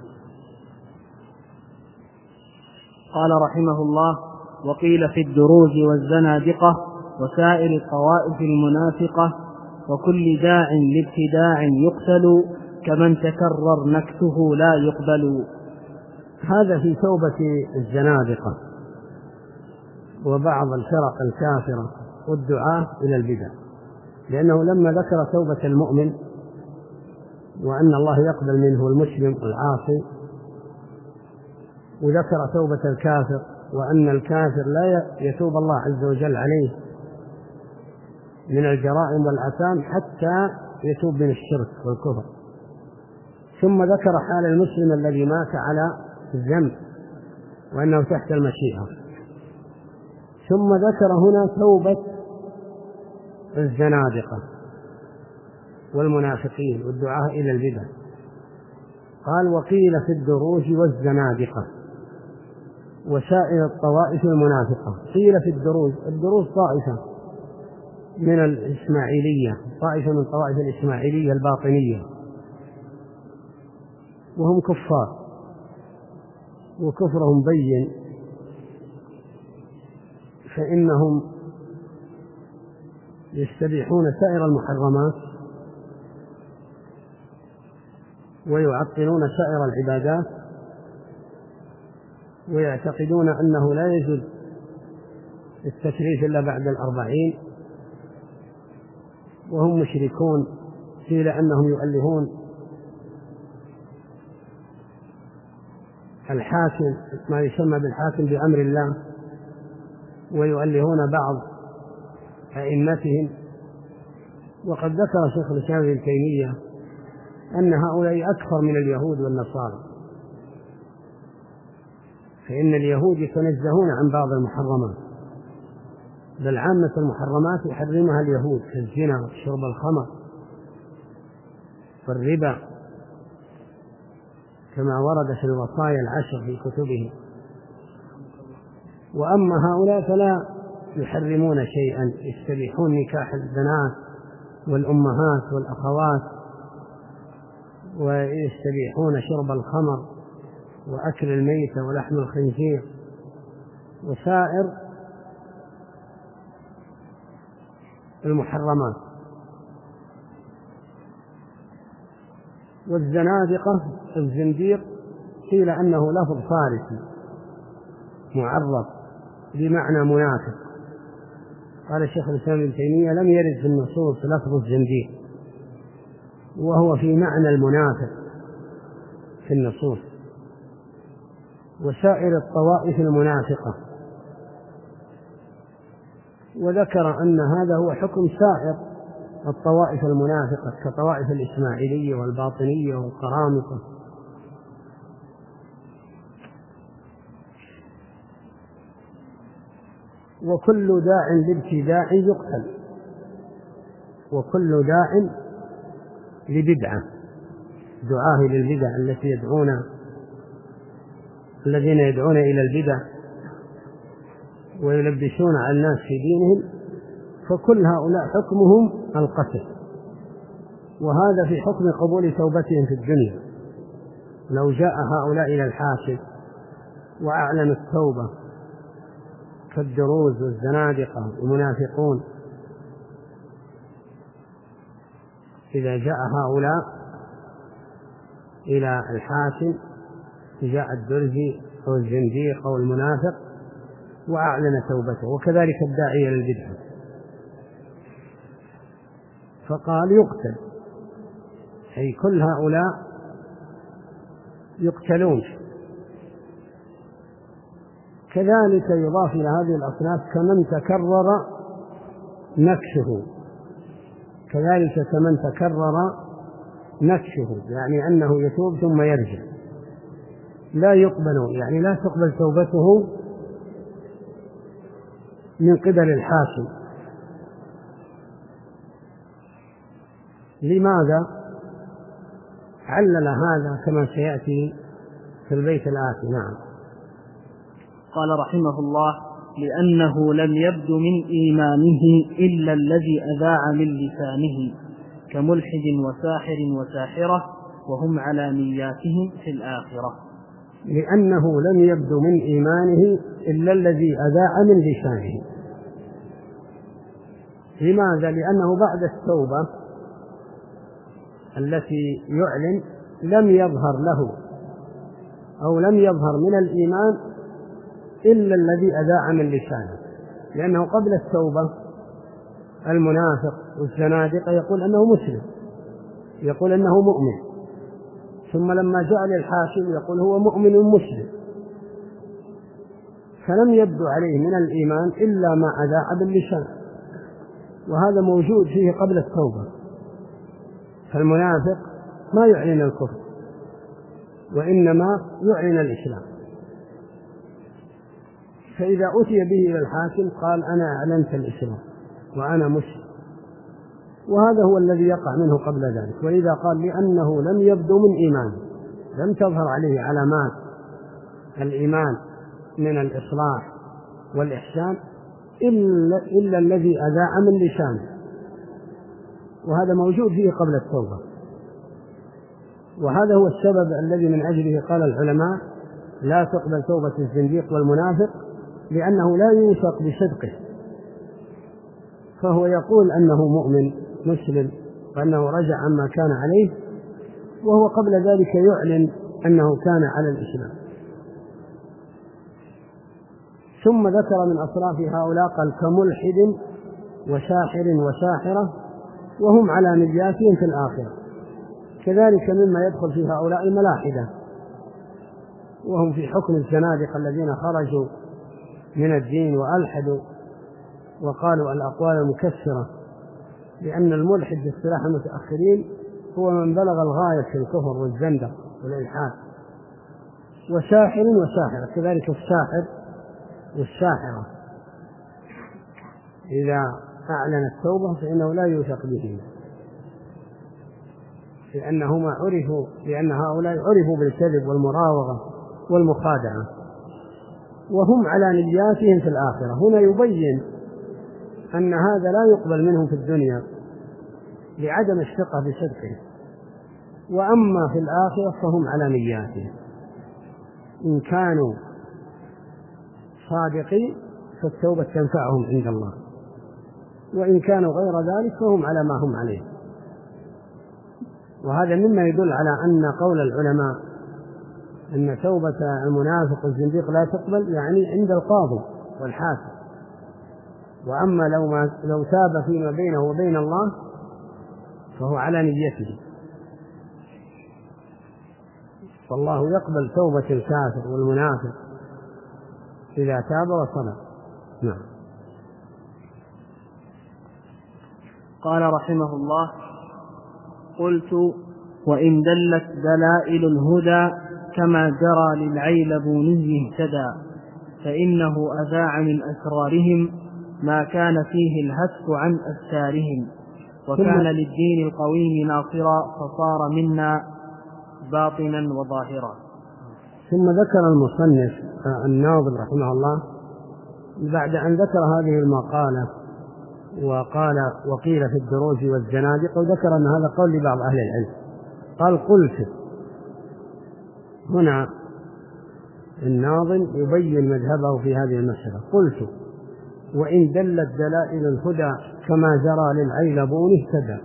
قال رحمه الله: وقيل في الدروز والزنادقة وسائر الطوائف المنافقة وكل داع لابتداع يقتل كمن تكرر نكته لا يقبل. هذا في توبة الزنادقة وبعض الفرق الكافرة والدعاة إلى البدع، لأنه لما ذكر توبة المؤمن وأن الله يقبل منه المسلم العاصي، وذكر توبة الكافر وأن الكافر لا يتوب الله عز وجل عليه من الجرائم والآثام حتى يتوب من الشرك والكفر، ثم ذكر حال المسلم الذي مات على الذنب وأنه تحت المشيئة، ثم ذكر هنا توبة الزنادقة والمنافقين والدعاة إلى البدع. قال: وقيل في الدروز والزنادقة وسائر الطوائف المنافقة. قيل في الدروز، الدروز طائفة من الإسماعيلية، طائفة من طوائف الإسماعيلية الباطنية، وهم كفار وكفرهم بين، فإنهم يستبيحون سائر المحرمات ويعطلون سائر العبادات ويعتقدون أنه لا يجوز التشريف إلا بعد الأربعين، وهم مشركون. قيل أنهم يؤلهون الحاكم، ما يسمى بالحاكم بأمر الله، ويؤلهون بعض أئمتهم. وقد ذكر شيخ الإسلام ابن تيمية أن هؤلاء أكثر من اليهود والنصارى، فإن اليهود يتنزهون عن بعض المحرمات بل عامة المحرمات يحرمها اليهود كالزنا وشرب الخمر والربا كما ورد في الوصايا العشر في كتبه. وأما هؤلاء فلا يحرمون شيئا، يستبيحون نكاح البنات والأمهات والأخوات، ويستبيحون شرب الخمر وأكل الميتة ولحم الخنزير وسائر المحرمات. والزنادقة الزنديق قيل أنه لفظ فارسي معرب بمعنى منافق. قال الشيخ الإسلام ابن تيمية لم يرد في النصوص لفظ الزنديق، وهو في معنى المنافق في النصوص. وسائر الطوائف المنافقة، وذكر أن هذا هو حكم سائر الطوائف المنافقة كطوائف الإسماعيلية والباطنية والقرامطة. وكل داع لابتداع يقتل، وكل داع لبدعة، دعاه للبدع التي يدعون الذين يدعون إلى البدع ويلبسون على الناس في دينهم، فكل هؤلاء حكمهم القتل. وهذا في حكم قبول توبتهم في الدنيا. لو جاء هؤلاء إلى الحاكم وأعلنوا التوبة كالدروز والزنادقة والمنافقون، إذا جاء هؤلاء إلى الحاكم، جاء الدرزي أو الزنديق أو المنافق وأعلن توبته، وكذلك الداعية للبدعة، فقال يقتل، أي كل هؤلاء يقتلون. كذلك يضاف إلى هذه الأصناف كمن تكرر نكشه، كذلك كمن تكرر نكشه، يعني أنه يتوب ثم يرجع، لا يقبل، يعني لا تقبل توبته من قبل الحاكم. لماذا؟ علل هذا كما سيأتي في البيت الآتي. نعم. قال رحمه الله: لأنه لم يبد من إيمانه إلا الذي أذاع من لسانه كملحد وساحر وساحرة وهم على نياتهم في الآخرة. لأنه لم يبد من إيمانه إلا الذي أذاع من لسانه. لماذا؟ لأنه بعد التوبة التي يعلن لم يظهر له أو لم يظهر من الإيمان إلا الذي أذاع من لسانه، لأنه قبل التوبة المنافق والزنادقة يقول أنه مسلم، يقول أنه مؤمن، ثم لما جاء للحاكم يقول هو مؤمن مسلم، فلم يبدو عليه من الإيمان إلا ما أذاع باللسان، وهذا موجود فيه قبل التوبة. فالمنافق ما يعلن الكفر وإنما يعلن الإسلام، فإذا أتي به إلى الحاكم قال أنا أعلنت الإسلام وأنا مسلم، وهذا هو الذي يقع منه قبل ذلك. ولذا قال لأنه لم يبدو من إيمان، لم تظهر عليه علامات الإيمان من الإصلاح والإحسان إلا, إلا الذي أذاع من لسانه، وهذا موجود فيه قبل التوبة. وهذا هو السبب الذي من أجله قال العلماء لا تقبل توبة الزنديق والمنافق، لأنه لا يوثق بصدقه، فهو يقول أنه مؤمن مسلم وأنه رجع عما كان عليه، وهو قبل ذلك يعلن أنه كان على الإسلام. ثم ذكر من أصراف هؤلاء قال كملحد وساحر وساحرة وهم على نياتهم في الآخرة. كذلك مما يدخل في هؤلاء الملاحدة، وهم في حكم الزنادقة الذين خرجوا من الدين وألحدوا وقالوا الأقوال المكسرة، لأن الملحد باصطلاح المتأخرين هو من بلغ الغاية في الكفر والزندق والإلحاد. وساحر وساحرة، كذلك الساحر والساحرة إذا أعلن التوبة فإنه لا يوثق به، لأنهم عرفوا لأن هؤلاء عرفوا بالكذب والمراوغة والمخادعة، وهم على نياتهم في الآخرة. هنا يبين أن هذا لا يقبل منهم في الدنيا لعدم الثقة بصدقه، وأما في الآخرة فهم على نياتهم، إن كانوا صادقين فالتوبة تنفعهم عند الله، وإن كانوا غير ذلك فهم على ما هم عليه. وهذا مما يدل على أن قول العلماء أن توبة المنافق والزنديق لا تقبل يعني عند القاضي والحاكم، وأما لو, ما لو تاب فيما بينه وبين الله فهو على نيته، فالله يقبل توبة الكافر والمنافق إذا تاب وصدق. نعم. قال رحمه الله: قلت: وإن دلت دلائل الهدى كما جرى للعيلبوني اهتدى، فإنه أذاع من أسرارهم ما كان فيه الهتك عن أستارهم، وكان للدين القويم ناصرا، فصار منا باطنا وظاهرا. ثم ذكر المصنف الناظم رحمه الله بعد أن ذكر هذه المقالة وقال وقيل في الدروز والزنادق، وذكر أن هذا قول لبعض أهل العلم، قال: قلت. هنا الناظم يبين مذهبه في هذه المسألة. قلت: وإن دلت دلائل الهدى كما جرى للعيلبون اهتدى.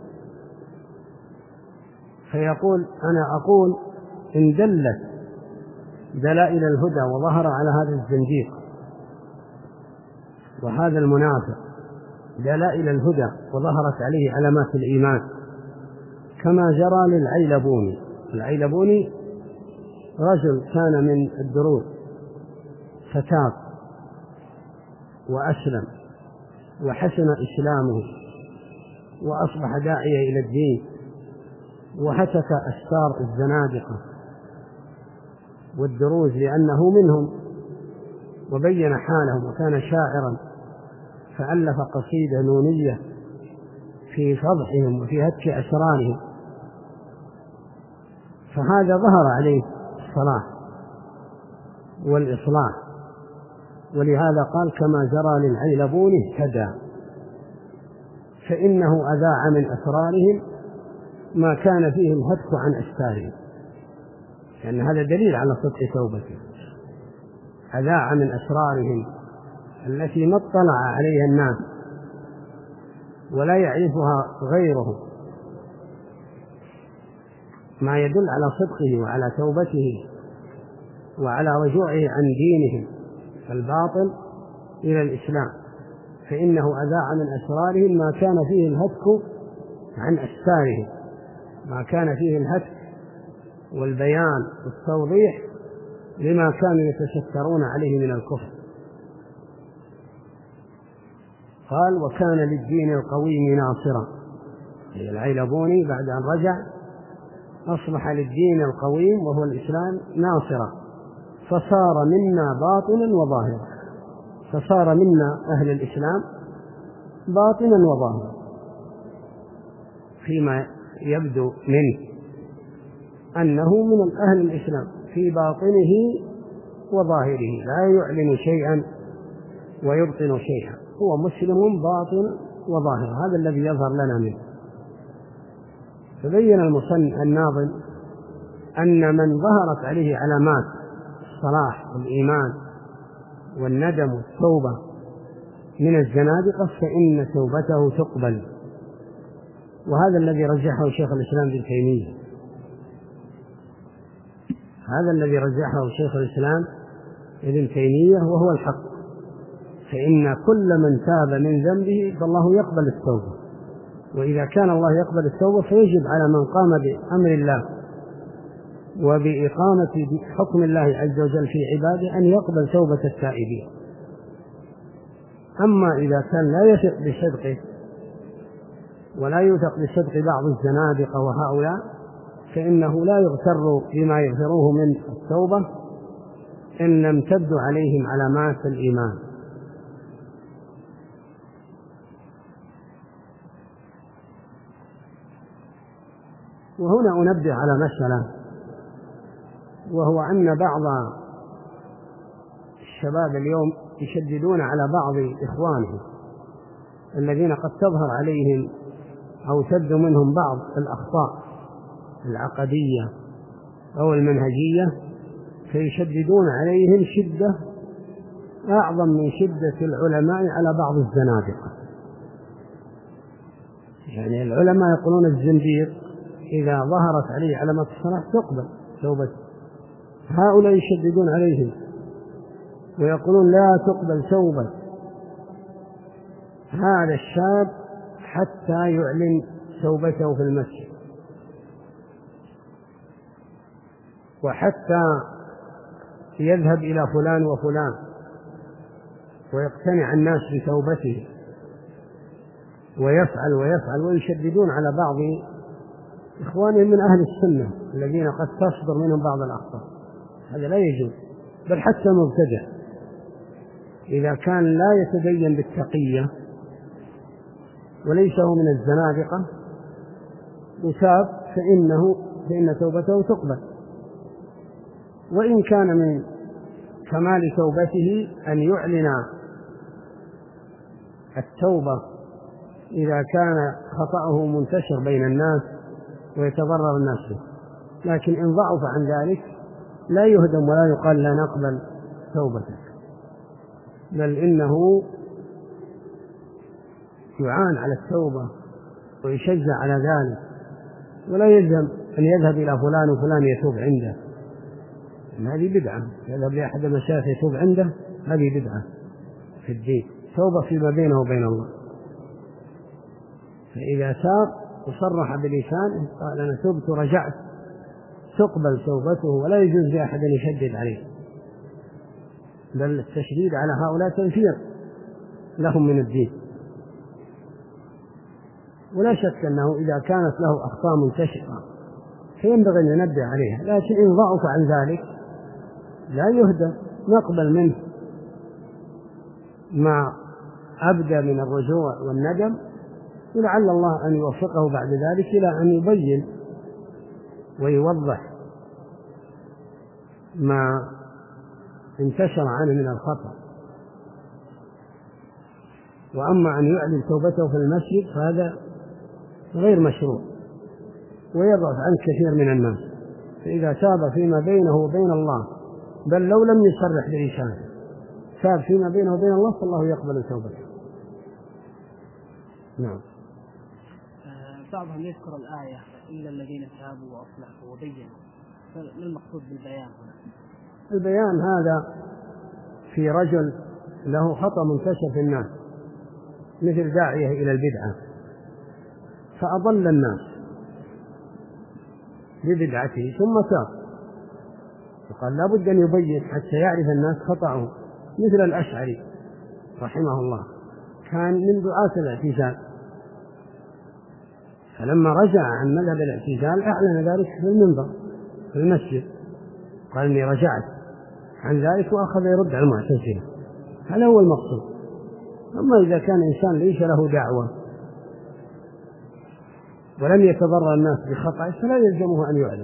فيقول: أنا أقول إن دلت دلائل الهدى وظهر على هذا الزنديق وهذا المنافق دلائل الهدى وظهرت عليه علامات الإيمان كما جرى للعيلبوني. العيلبوني رجل كان من الدروز فتاب وأسلم وحسن إسلامه وأصبح داعية إلى الدين، وهتك أستار الزنادقة والدروز لأنه منهم، وبين حالهم، وكان شاعرا فألف قصيدة نونية في فضحهم وفي هتك أسرارهم، فهذا ظهر عليه الصلاح والإصلاح، ولهذا قال: كما جرى للعيلبون اهتدى، فإنه أذاع من أسرارهم ما كان فيه الهتك عن أستارهم، لأن هذا دليل على صدق توبته. أذاع من أسرارهم التي ما اطلع عليها الناس ولا يعرفها غيرهم، ما يدل على صدقه وعلى توبته وعلى رجوعه عن دينهم الباطل إلى الإسلام، فإنه أذاع من أسرارهم ما كان فيه الهتك عن أستارهم، ما كان فيه الهتك والبيان والتوضيح لما كانوا يتسترون عليه من الكفر. قال: وكان للدين القويم ناصرا. العيلبوني بعد أن رجع أصبح للدين القويم وهو الإسلام ناصرا، فصار منا باطنا وظاهرا، فصار منا أهل الإسلام باطنا وظاهرا فيما يبدو منه أنه من أهل الإسلام في باطنه وظاهره، لا يعلن شيئا ويبطن شيئا، هو مسلم باطن وظاهر، هذا الذي يظهر لنا منه. فبين المصنف الناظم أن من ظهرت عليه علامات الصلاح والإيمان والندم والتوبة من الزنادقة فإن توبته تقبل، وهذا الذي رجحه شيخ الإسلام ابن تيمية، هذا الذي رجحه شيخ الإسلام ابن تيمية وهو الحق، فإن كل من تاب من ذنبه فالله يقبل التوبة، وإذا كان الله يقبل التوبة فيجب على من قام بأمر الله وبإقامة حكم الله عز وجل في عباده أن يقبل توبة التائبين. أما إذا كان لا يثق بصدقه ولا يوثق بصدق بعض الزنادقة وهؤلاء فإنه لا يغتر بما يظهروه من التوبة إن لم تبدو عليهم علامات الإيمان. وهنا أنبه على مسألة، وهو أن بعض الشباب اليوم يشددون على بعض إخوانهم الذين قد تظهر عليهم أو تبدو منهم بعض الأخطاء العقدية أو المنهجية، فيشددون عليهم شدة أعظم من شدة العلماء على بعض الزنادقة. يعني العلماء يقولون الزنديق إذا ظهرت عليه علامات الصلاح تقبل توبته، هؤلاء يشددون عليهم ويقولون لا تقبل توبة هذا الشاب حتى يعلن توبته في المسجد، وحتى يذهب إلى فلان وفلان ويقتنع الناس بتوبته ويفعل ويفعل ويشددون على بعض إخوانهم من أهل السنة الذين قد تصدر منهم بعض الأخطاء. هذا لا يجوز، بل حتى مبتدع إذا كان لا يتدين بالتقية وليس هو من الزنادقة يثاب فإنه فإن توبته تقبل. وإن كان من كمال توبته أن يعلن التوبة إذا كان خطأه منتشر بين الناس ويتضرر الناس به، لكن إن ضعف عن ذلك لا يهدم ولا يقال لا نقبل توبتك، بل إنه يعان على التوبة ويشجع على ذلك، ولا يلزم أن يذهب إلى فلان وفلان يتوب عنده، هذه بدعة. يذهب لأحد المشايخ يتوب عنده، هذه بدعة في الدين. توبة فيما بينه وبين الله، فإذا تاب وصرح بلسانه قال أنا تبت رجعت تقبل توبته، ولا يجوز لأحد أن يشدد عليه، بل التشديد على هؤلاء تنفير لهم من الدين. ولا شك أنه إذا كانت له أخطاء منتشرة فينبغي أن ينبه عليها، لكن إن ضعف عن ذلك لا يهدى، نقبل منه ما أبدى من الرجوع والندم، ولعل الله أن يوفقه بعد ذلك إلى أن يبين ويوضح ما انتشر عنه من الخطأ. وأما أن يعلن توبته في المسجد فهذا غير مشروع ويضعف عن كثير من الناس. فإذا تاب فيما بينه وبين الله، بل لو لم يصرح بلسانه، تاب فيما بينه وبين الله فالله يقبل توبته. نعم. بعضهم يذكر الآية إلا الذين تابوا وأصلحوا وبينوا، ما المقصود بالبيان هنا؟ البيان هذا في رجل له خطأ منتشر في الناس مثل داعية إلى البدعة فأضل الناس ببدعته ثم تاب، وقال لا بد أن يبين حتى يعرف الناس خطأه، مثل الأشعري رحمه الله كان من دعاة الاعتزال، فلما رجع عن مذهب الاعتزال أعلن ذلك في المنبر في المسجد، قال إني رجعت عن ذلك وأخذ يرد على المعتزلة. هذا هو المقصود. أما إذا كان إنسان ليس له دعوة ولم يتضرر الناس بخطأه فلا يلزمه أن يعلن،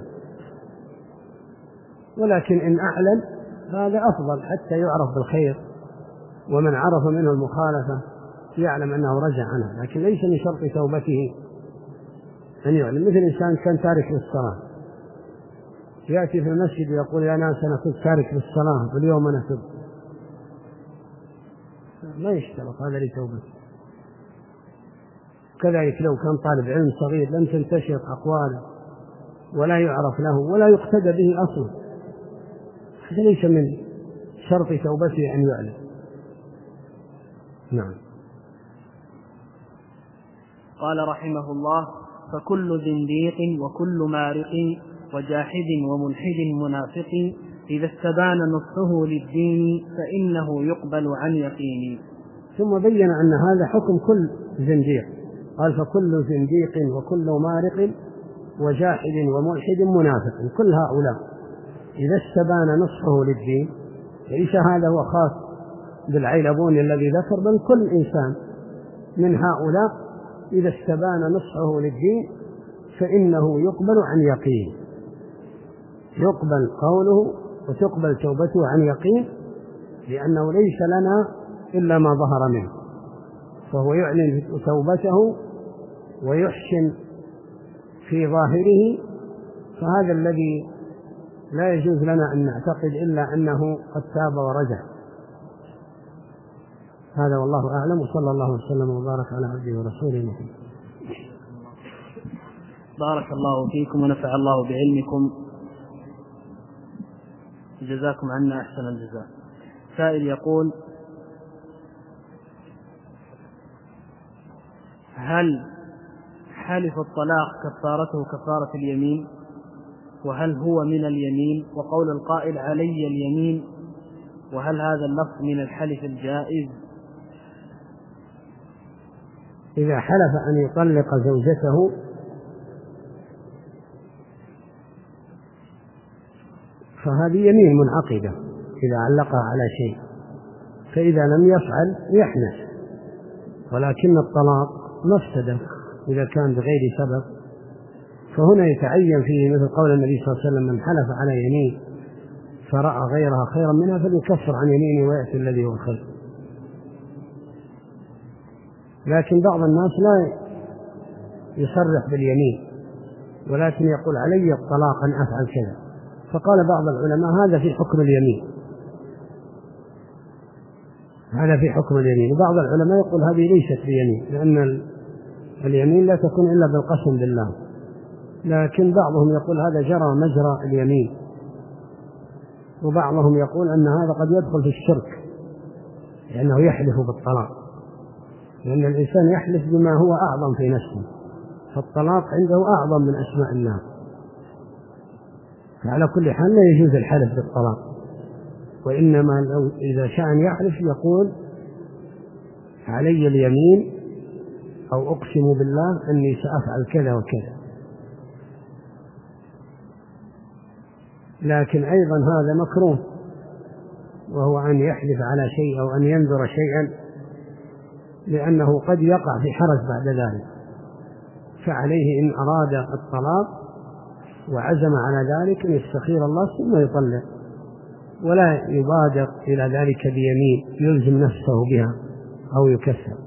ولكن إن أعلن هذا أفضل حتى يعرف بالخير، ومن عرف منه المخالفة يعلم أنه رجع عنها، لكن ليس من شرط توبته أن يعلن. مثل إنسان كان تارك للصلاة يأتي في المسجد ويقول يا ناس أنا كنت تارك للصلاة واليوم أنا تب، لا يشترط هذا لتوبته. كذلك لو كان طالب علم صغير لم تنتشر أقواله ولا يعرف له ولا يقتدى به أصلا، هذا ليس من شرط توبته أن يعلن. نعم. قال رحمه الله: فكل زنديق وكل مارق وجاحد وملحد منافق إذا استبان نصحه للدين فإنه يقبل عن يقين. ثم بين أن هذا حكم كل زنديق، قال فكل زنديق وكل مارق وجاحد وملحد منافق، كل هؤلاء إذا استبان نصحه للدين، ليس هذا هو خاص بالعيلبون الذي ذكر، بل كل إنسان من هؤلاء إذا استبان نصحه للدين فإنه يقبل عن يقين، يقبل قوله وتقبل توبته عن يقين، لأنه ليس لنا إلا ما ظهر منه، فهو يعلن توبته ويحسن في ظاهره، فهذا الذي لا يجوز لنا أن نعتقد إلا أنه قد تاب ورجع. هذا والله أعلم، وصلى الله وسلم وبارك على عبده ورسوله محمد. بارك الله فيكم ونفع الله بعلمكم، جزاكم عنا أحسن الجزاء. سائل يقول: هل حلف الطلاق كفارته كفارة اليمين؟ وهل هو من اليمين؟ وقول القائل علي اليمين، وهل هذا اللفظ من الحلف الجائز؟ إذا حلف أن يطلق زوجته فهذه يمين منعقدة إذا علقها على شيء، فإذا لم يفعل يحنث، ولكن الطلاق مفسدة إذا كان بغير سبب، فهنا يتعين فيه مثل قول النبي صلى الله عليه وسلم: من حلف على يمين فرأى غيرها خيرا منها فليكفر عن يمينه ويأتي الذي هو خير. لكن بعض الناس لا يصرح باليمين، ولكن يقول علي الطلاق أن أفعل كذا، فقال بعض العلماء هذا في حكم اليمين، هذا في حكم اليمين. وبعض العلماء يقول هذه ليست بيمين، لأن اليمين لا تكون إلا بالقسم بالله، لكن بعضهم يقول هذا جرى مجرى اليمين، وبعضهم يقول أن هذا قد يدخل في الشرك، لأنه يحلف بالطلاق، لأن الإنسان يحلف بما هو أعظم في نفسه، فالطلاق عنده أعظم من أسماء الله، فعلى كل حال لا يجوز الحلف بالطلاق، وإنما لو إذا شاء أن يحلف يقول علي اليمين أو أقسم بالله أني سأفعل كذا وكذا. لكن أيضا هذا مكروه، وهو أن يحلف على شيء أو أن ينذر شيئا، لأنه قد يقع في حرج بعد ذلك، فعليه إن أراد الطلاق وعزم على ذلك أن يستخير الله ثم يطلق، ولا يبادر إلى ذلك بيمين يلزم نفسه بها أو يكسر.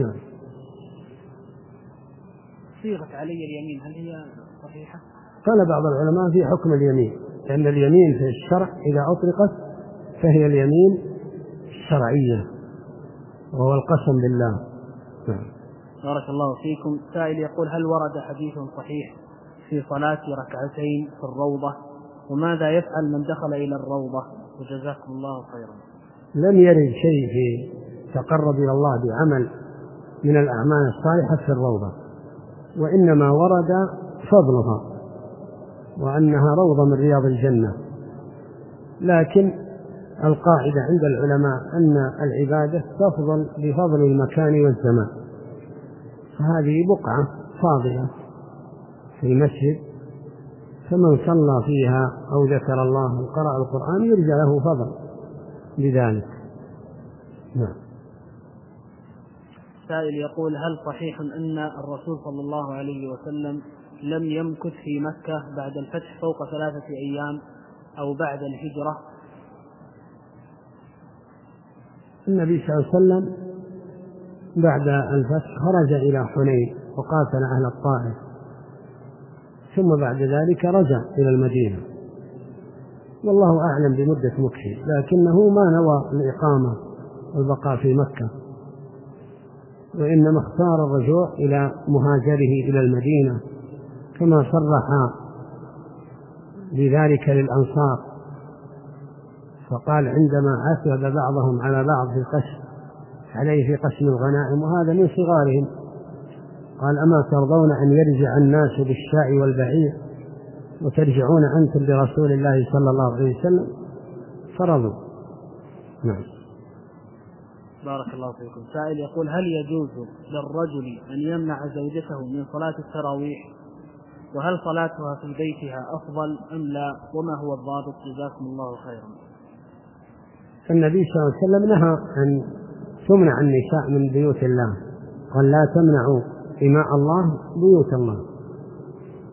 صيغة علي اليمين هل هي صحيحة؟ قال بعض العلماء في حكم اليمين، لأن اليمين في الشرع إذا أطلقت فهي اليمين الشرعية، وهو القسم بالله. بارك الله فيكم. سائل يقول: هل ورد حديث صحيح في صلاة ركعتين في الروضة؟ وماذا يفعل من دخل إلى الروضة؟ وجزاكم الله خيرا. لم يرد شيء في تقرب إلى الله بعمل من الأعمال الصالحة في الروضة، وإنما ورد فضلها وأنها روضة من رياض الجنة، لكن القاعدة عند العلماء أن العبادة تفضل بفضل المكان والزمان، فهذه بقعة فاضلة في المسجد، فمن صلى فيها أو ذكر الله وقرأ القرآن يرجى له فضل لذلك. نعم. سائل يقول: هل صحيح أن الرسول صلى الله عليه وسلم لم يمكث في مكة بعد الفتح فوق ثلاثة أيام أو بعد الهجرة؟ النبي صلى الله عليه وسلم بعد الفتح خرج إلى حنين وقاتل أهل الطائف، ثم بعد ذلك رجع إلى المدينة، والله أعلم بمدة مكثه، لكنه ما نوى الإقامة والبقاء في مكة، وإنما اختار الرجوع إلى مهاجره إلى المدينة، كما صرح بذلك للأنصار، فقال عندما عثب بعضهم على بعض في القسم عليه في قسم الغنائم وهذا من صغارهم، قال: أما ترضون أن يرجع الناس بالشاء والبعير وترجعون أنتم برسول الله صلى الله عليه وسلم؟ فرضوا. نعم. بارك الله فيكم. سائل يقول: هل يجوز للرجل أن يمنع زوجته من صلاة التراويح؟ وهل صلاتها في بيتها أفضل أم لا؟ وما هو الضابط؟ جزاكم الله خيرا. النبي صلى الله عليه وسلم نهى أن تمنع النساء من بيوت الله، قال: لا تمنعوا إماء الله بيوت الله،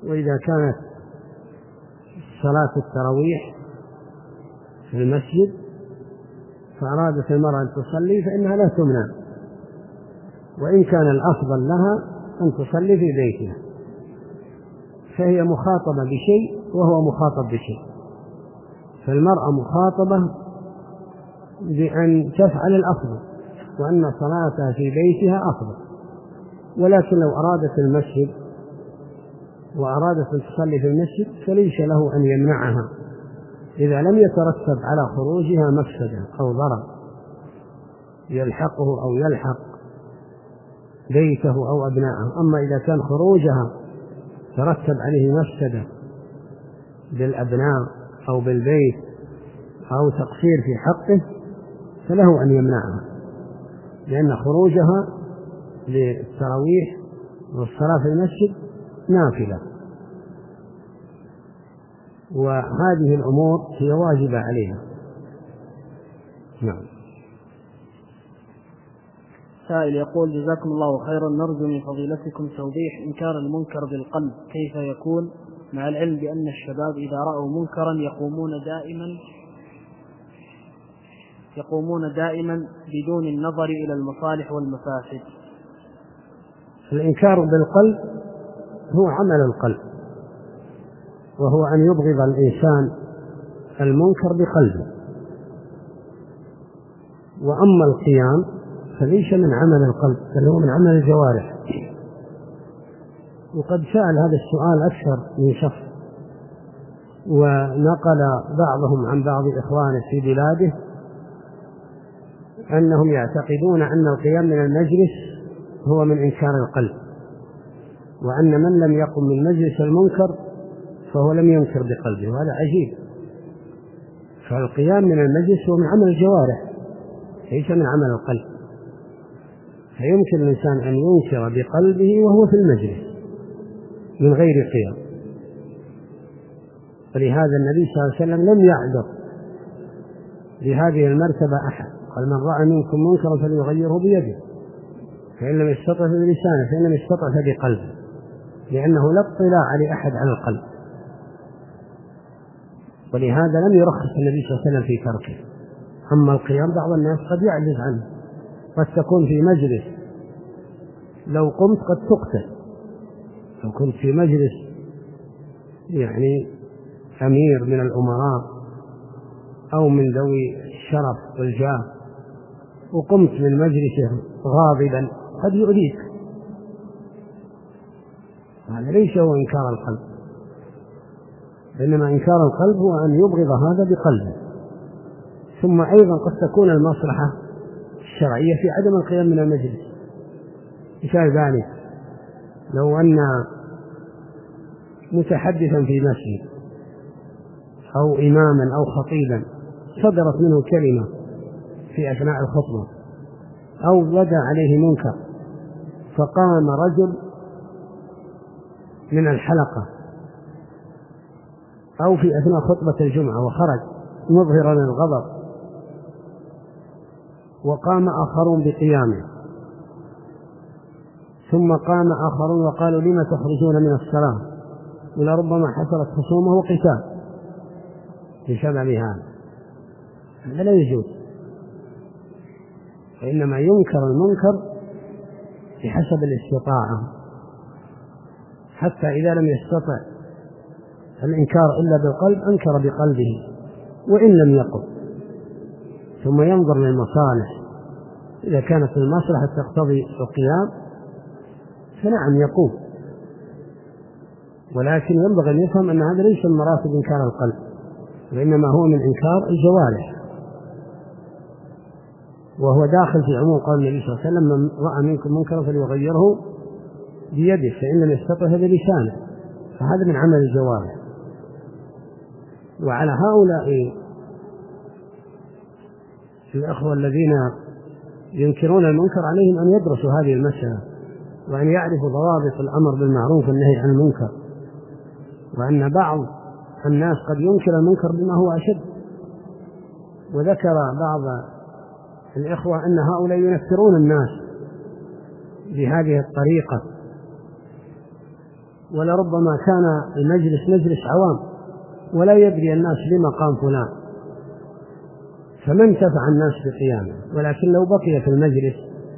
وإذا كانت صلاة التراويح في المسجد فأرادت المرأة أن تصلي فإنها لا تمنع، وإن كان الأفضل لها أن تصلي في بيتها، فهي مخاطبة بشيء وهو مخاطب بشيء. فالمرأة مخاطبة بأن تفعل الأفضل وأن صلاتها في بيتها أفضل، ولكن لو أرادت المسجد وأرادت أن تصلي في المسجد فليس له أن يمنعها إذا لم يترتب على خروجها مفسدة أو ضرر يلحقه أو يلحق بيته أو أبنائه. أما إذا كان خروجها ترتب عليه مفسدة بالأبناء أو بالبيت أو تقصير في حقه فله أن يمنعها، لأن خروجها للتراويح والصلاة في المسجد نافلة، وهذه الأمور هي واجبة عليها. نعم. سائل يقول: جزاكم الله خيرا، نرجو من فضيلتكم توضيح إنكار المنكر بالقلب كيف يكون، مع العلم بأن الشباب إذا رأوا منكرا يقومون دائما يقومون دائما بدون النظر إلى المصالح والمفاسد. الإنكار بالقلب هو عمل القلب، وهو أن يبغض الإنسان المنكر بقلبه، وأما القيام فليس من عمل القلب بل هو من عمل الجوارح. وقد سأل هذا السؤال أكثر من شخص، ونقل بعضهم عن بعض إخوانه في بلاده أنهم يعتقدون أن القيام من المجلس هو من إنكار القلب، وأن من لم يقم من مجلس المنكر فهو لم ينكر بقلبه، وهذا عجيب. فالقيام من المجلس هو من عمل الجوارح ليس من عمل القلب، فيمكن الإنسان أن ينكر بقلبه وهو في المجلس من غير قيام. ولهذا النبي صلى الله عليه وسلم لم يعذر بهذه المرتبة أحد، قال: من رأى منكم منكرا فليغيره بيده، فإن لم يستطع فبلسانه، فإن لم يستطع فبقلبه، لأنه لا اطلاع لأحد على القلب. ولهذا لم يرخص النبي صلى الله عليه وسلم في تركه. أما القيام بعض الناس قد يعجز عنه، قد تكون في مجلس لو قمت قد تقتل، لو كنت في مجلس يعني أمير من الأمراء أو من ذوي الشرف والجاه وقمت من مجلسه غاضبا قد يؤذيك. هذا ليس هو إنكار القلب، إنما إنكار القلب هو أن يبغض هذا بقلبه. ثم أيضا قد تكون المصلحة الشرعية في عدم القيام من المجلس. مثال ذلك لو أن متحدثا في مسجد أو إماما أو خطيبا صدرت منه كلمة في أثناء الخطبة أو بدا عليه منكر، فقام رجل من الحلقة أو في أثناء خطبة الجمعة وخرج مظهرا الغضب، وقام آخرون بقيامه، ثم قام آخرون وقالوا: لما تخرجون من الصلاة؟ ولربما حصلت خصومه وقتال بسبب هذا. هذا لا يجوز، وإنما ينكر المنكر بحسب الاستطاعة، حتى إذا لم يستطع الإنكار إلا بالقلب أنكر بقلبه وإن لم يقم، ثم ينظر للمصالح. إذا كانت المصلحة تقتضي القيام فنعم يقوم، ولكن ينبغي أن يفهم أن هذا ليس من مراتب إنكار القلب، وإنما هو من إنكار الجوارح، وهو داخل في عموم قول النبي صلى الله عليه وسلم: من رأى منكم منكرا فليغيره بيده، فإن لم يستطع فبلسانه، فهذا من عمل الجوارح. وعلى هؤلاء الأخوة الذين ينكرون المنكر عليهم أن يدرسوا هذه المسألة، وأن يعرفوا ضوابط الأمر بالمعروف والنهي عن المنكر، وأن بعض الناس قد ينكر المنكر بما هو أشد. وذكر بعض الإخوة أن هؤلاء ينفرون الناس بهذه الطريقة، ولربما كان المجلس مجلس عوام ولا يدري الناس لما قام فلان، فما انتفع الناس بقيامه. ولكن لو بقي في المجلس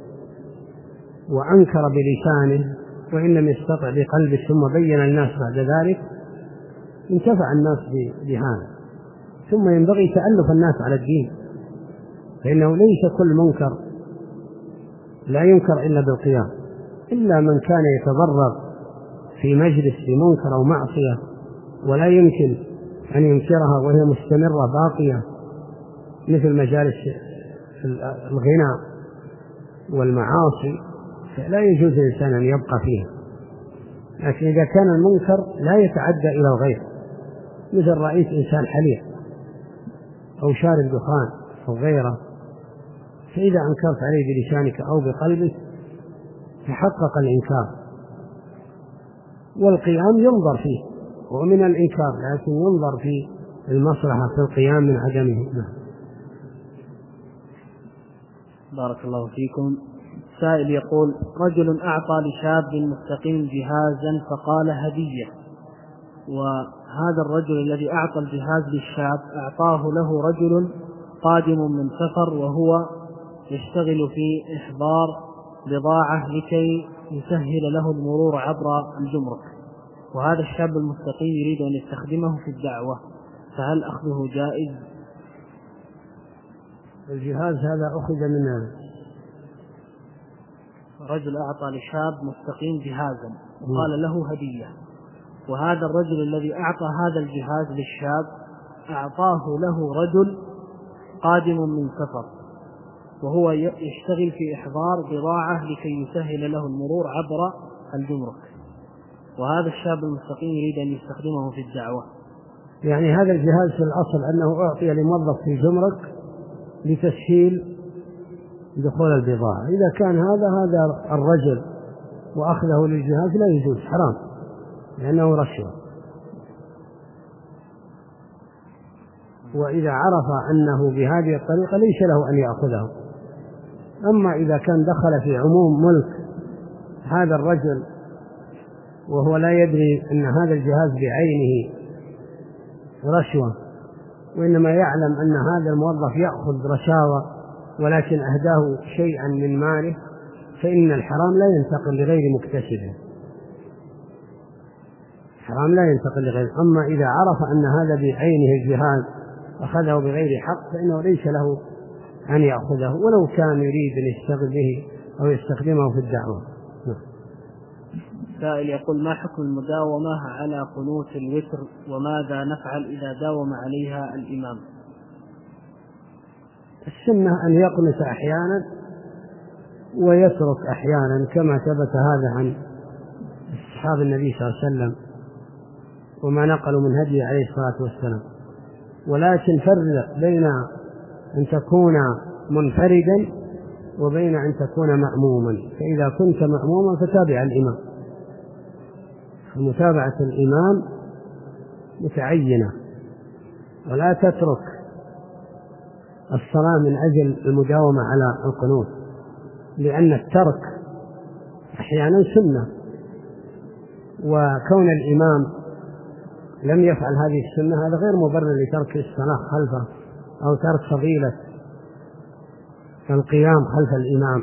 وأنكر بلسانه وإن لم يستطع بقلبه ثم بين الناس بعد ذلك انتفع الناس بهذا. ثم ينبغي تألف الناس على الدين، فإنه ليس كل منكر لا ينكر إلا بالقيام، إلا من كان يتضرر في مجلس بمنكر أو معصية ولا يمكن أن ينكرها وهي مستمرة باقية، مثل مجالس الغناء والمعاصي، فلا يجوز للإنسان أن يبقى فيها. لكن إذا كان المنكر لا يتعدى إلى الغير، مثل رئيس إنسان حليق أو شارب دخان أو غيره، فإذا أنكرت عليه بلسانك أو بقلبك تحقق الإنكار. والقيام ينظر فيه ومن الإنكار، لكن ينظر في المصلحة في القيام من عدمه. بارك الله فيكم. سائل يقول: رجل أعطى لشاب مستقيم جهازا فقال هدية، وهذا الرجل الذي أعطى الجهاز للشاب أعطاه له رجل قادم من سفر وهو يشتغل في إحضار بضاعة لكي يسهل له المرور عبر الجمرك، وهذا الشاب المستقيم يريد أن يستخدمه في الدعوة، فهل أخذه جائز؟ الجهاز هذا أخذ من رجل أعطى لشاب مستقيم جهازا وقال له هدية، وهذا الرجل الذي أعطى هذا الجهاز للشاب أعطاه له رجل قادم من سفر وهو يشتغل في إحضار بضاعة لكي يسهل له المرور عبر الجمرك، وهذا الشاب المستقيم يريد أن يستخدمه في الدعوة. يعني هذا الجهاز في الأصل أنه أعطي لموظف في الجمرك لتسهيل دخول البضاعة. إذا كان هذا هذا الرجل وأخذه للجهاز لا يجوز، حرام، لأنه رشوة. وإذا عرف أنه بهذه الطريقة ليس له أن يأخذه. أما إذا كان دخل في عموم ملك هذا الرجل وهو لا يدري أن هذا الجهاز بعينه رشوة، وإنما يعلم أن هذا الموظف يأخذ رشاوى ولكن أهداه شيئا من ماله، فإن الحرام لا ينتقل لغير مكتسبه، الحرام لا ينتقل لغير. أما إذا عرف أن هذا بعينه الجهاز أخذه بغير حق فإنه ليس له أن يأخذه ولو كان يريد أن يشتغل به أو يستخدمه في الدعوة. سائل يقول: ما حكم المداومة على قنوت الوتر، وماذا نفعل إذا داوم عليها الإمام؟ السنة أن يقنت أحيانا ويترك أحيانا، كما ثبت هذا عن أصحاب النبي صلى الله عليه وسلم وما نقلوا من هديه عليه الصلاة والسلام. ولكن فرق بين أن تكون منفردا وبين أن تكون مأموما. فإذا كنت مأموما فتابع الإمام، فمتابعة الإمام متعينة، ولا تترك الصلاة من أجل المداومة على القنوت، لأن الترك أحيانا سنة، وكون الإمام لم يفعل هذه السنة هذا غير مبرر لترك الصلاة خلفه أو ترك فضيلة القيام خلف الإمام،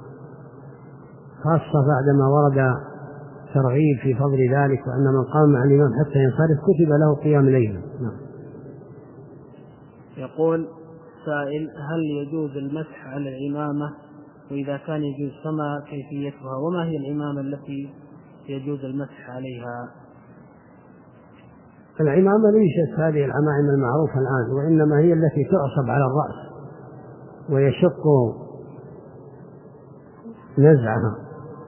خاصة بعدما ورد ترغيب في فضل ذلك، وأن من قام مع الإمام حتى ينصرف كتب له قيام ليلة. يقول سائل: هل يجوز المسح على العمامة؟ وإذا كان يجوز فما كيفيتها؟ وما هي العمامة التي يجوز المسح عليها؟ العمامة ليست هذه العمائم المعروفة الآن، وإنما هي التي تعصب على الرأس ويشق نزعها،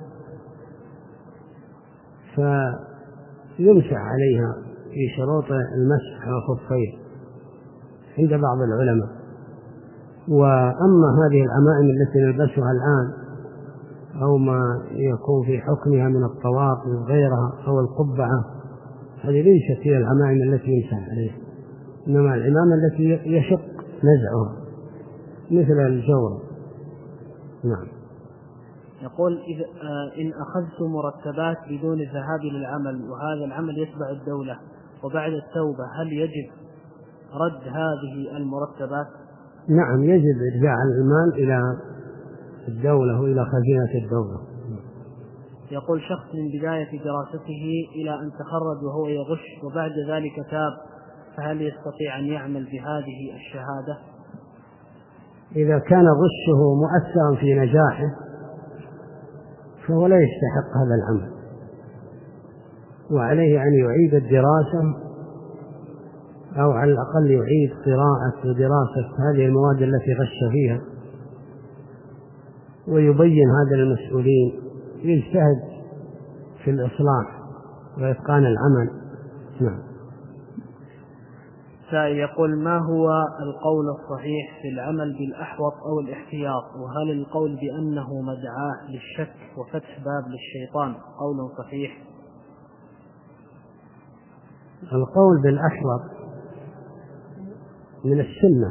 فيمسح عليها في شروط المسح على الخفين عند بعض العلماء. وأما هذه العمائم التي نلبسها الآن أو ما يكون في حكمها من الطواق وغيرها أو القبعة، هذه ليست هي العمائم التي يمسح عليها، إنما العمامة التي يشق نزعها مثل الجورة. نعم. يقول إذا إن أخذت مرتبات بدون الذهاب للعمل وهذا العمل يتبع الدولة وبعد التوبة هل يجب رد هذه المرتبات؟ نعم، يجب إرجاع المال إلى الدولة وإلى خزينة الدولة. يقول شخص من بداية دراسته إلى أن تخرج وهو يغش وبعد ذلك تاب، فهل يستطيع أن يعمل بهذه الشهادة؟ إذا كان غشه مؤثرا في نجاحه فهو لا يستحق هذا العمل، وعليه أن يعيد الدراسة أو على الأقل يعيد قراءة ودراسة هذه المواد التي غش فيها، ويبين هذا للمسؤولين، يجتهد في الإصلاح وإتقان العمل. نعم. سائل يقول ما هو القول الصحيح في العمل بالأحوط أو الاحتياط، وهل القول بأنه مدعاة للشك وفتح باب للشيطان قول صحيح؟ القول بالأحوط من السنة،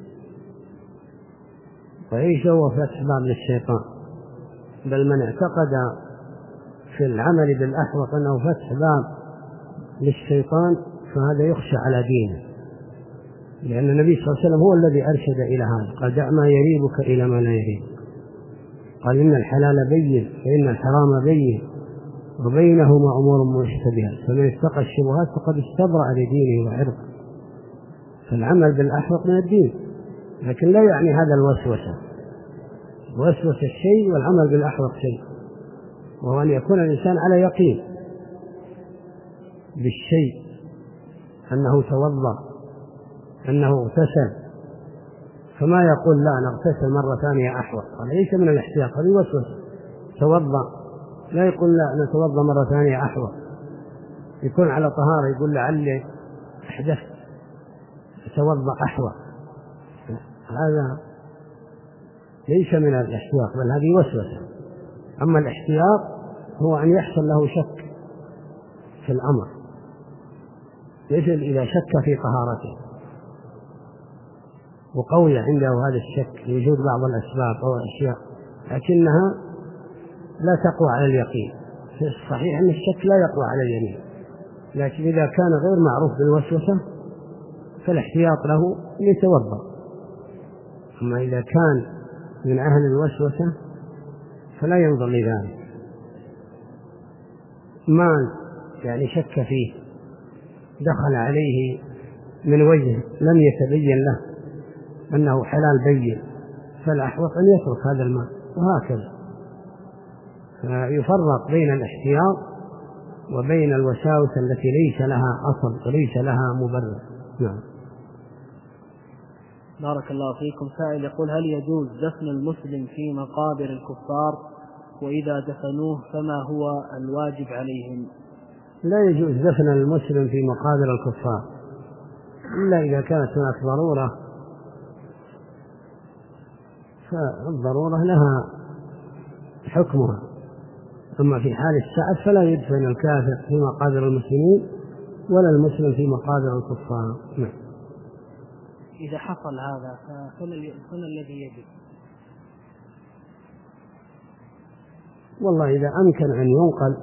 وإيش هو فتح باب للشيطان؟ بل من اعتقد في العمل بالأحوط أنه فتح باب للشيطان فهذا يخشى على دينه، لأن النبي صلى الله عليه وسلم هو الذي أرشد إلى هذا، قال دع ما يريبك إلى ما لا يريبك، قال إن الحلال بين فإن الحرام بين وبينهما أمور مشتبهات، فمن اتقى الشبهات فقد استبرأ لدينه وعرضه. فالعمل بالأحوط من الدين، لكن لا يعني هذا الوسوسة، وسوسة الشيء والعمل بالأحوط شيء، وهو أن يكون الإنسان على يقين بالشيء، أنه توضأ، أنه اغتسل، فما يقول لا نغتسل مرة ثانية أحوط، هذا ليس من الاحتياط، هذه وسوسة. توضأ لا يقول لا نتوضأ مرة ثانية أحوط، يكون على طهارة يقول لعلي أحدثت توضأ أحوط، هذا ليس من الاحتياط بل هذه وسوسة. أما الاحتياط هو أن يحصل له شك في الأمر، مثل إذا شك في طهارته وقوي عنده هذا الشك لوجود بعض الأسباب أو الأشياء لكنها لا تقوى على اليقين. الصحيح أن الشك لا يقوى على اليمين، لكن إذا كان غير معروف بالوسوسة فالاحتياط له يتوضأ. أما إذا كان من أهل الوسوسة فلا ينظر لذلك. مال يعني شك فيه دخل عليه من وجه لم يتبين له أنه حلال بين، فالأحوط أن يترك هذا المال، وهكذا. فيفرق بين الاحتياط وبين الوساوس التي ليس لها أصل وليس لها مبرر. نعم. بارك الله فيكم. سائل يقول هل يجوز دفن المسلم في مقابر الكفار، وإذا دفنوه فما هو الواجب عليهم؟ لا يجوز دفن المسلم في مقابر الكفار إلا إذا كانت هناك ضرورة، فالضرورة لها حكمها. أما في حال السعة فلا يدفن الكافر في مقابر المسلمين ولا المسلم في مقابر الكفار. نعم. إذا حصل هذا فما الذي يجب؟ والله إذا أمكن أن ينقل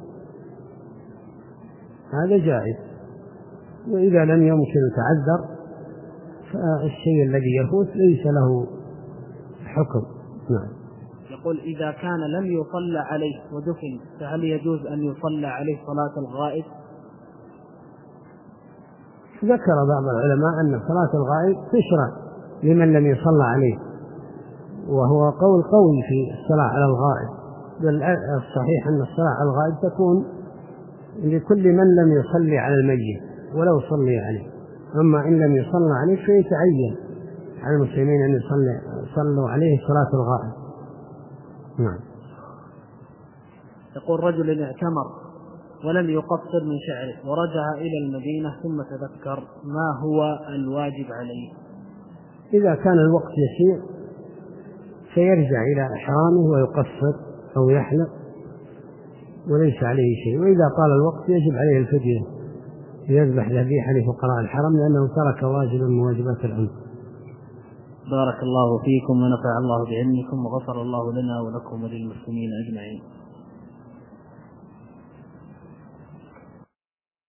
هذا جائز، وإذا لم يمكن تعذر فالشيء الذي يفوت ليس له حكم. نعم. يقول إذا كان لم يصلى عليه ودفن فهل يجوز أن يصلى عليه صلاة الغائب؟ ذكر بعض العلماء أن صلاة الغائب تشرع لمن لم يصلى عليه، وهو قول قوي في الصلاة على الغائب، بل الصحيح أن الصلاة على الغائب تكون لكل من لم يصلي على الميت ولو صلي عليه. أما إن لم يصلى عليه فيتعين على المسلمين أن يصلوا عليه صلاة الغائب. نعم. يقول رجل اعتمر ولم يقصر من شعره ورجع إلى المدينة ثم تذكر، ما هو الواجب عليه؟ إذا كان الوقت يسير سيرجع إلى إحرامه ويقصر أو يحلق وليس عليه شيء، وإذا طال الوقت يجب عليه الفدية، يذبح ذبيحة لفقراء الحرم لأنه ترك واجبا من واجبات العمر. بارك الله فيكم ونفع الله بعلمكم وغفر الله لنا ولكم وللمسلمين أجمعين.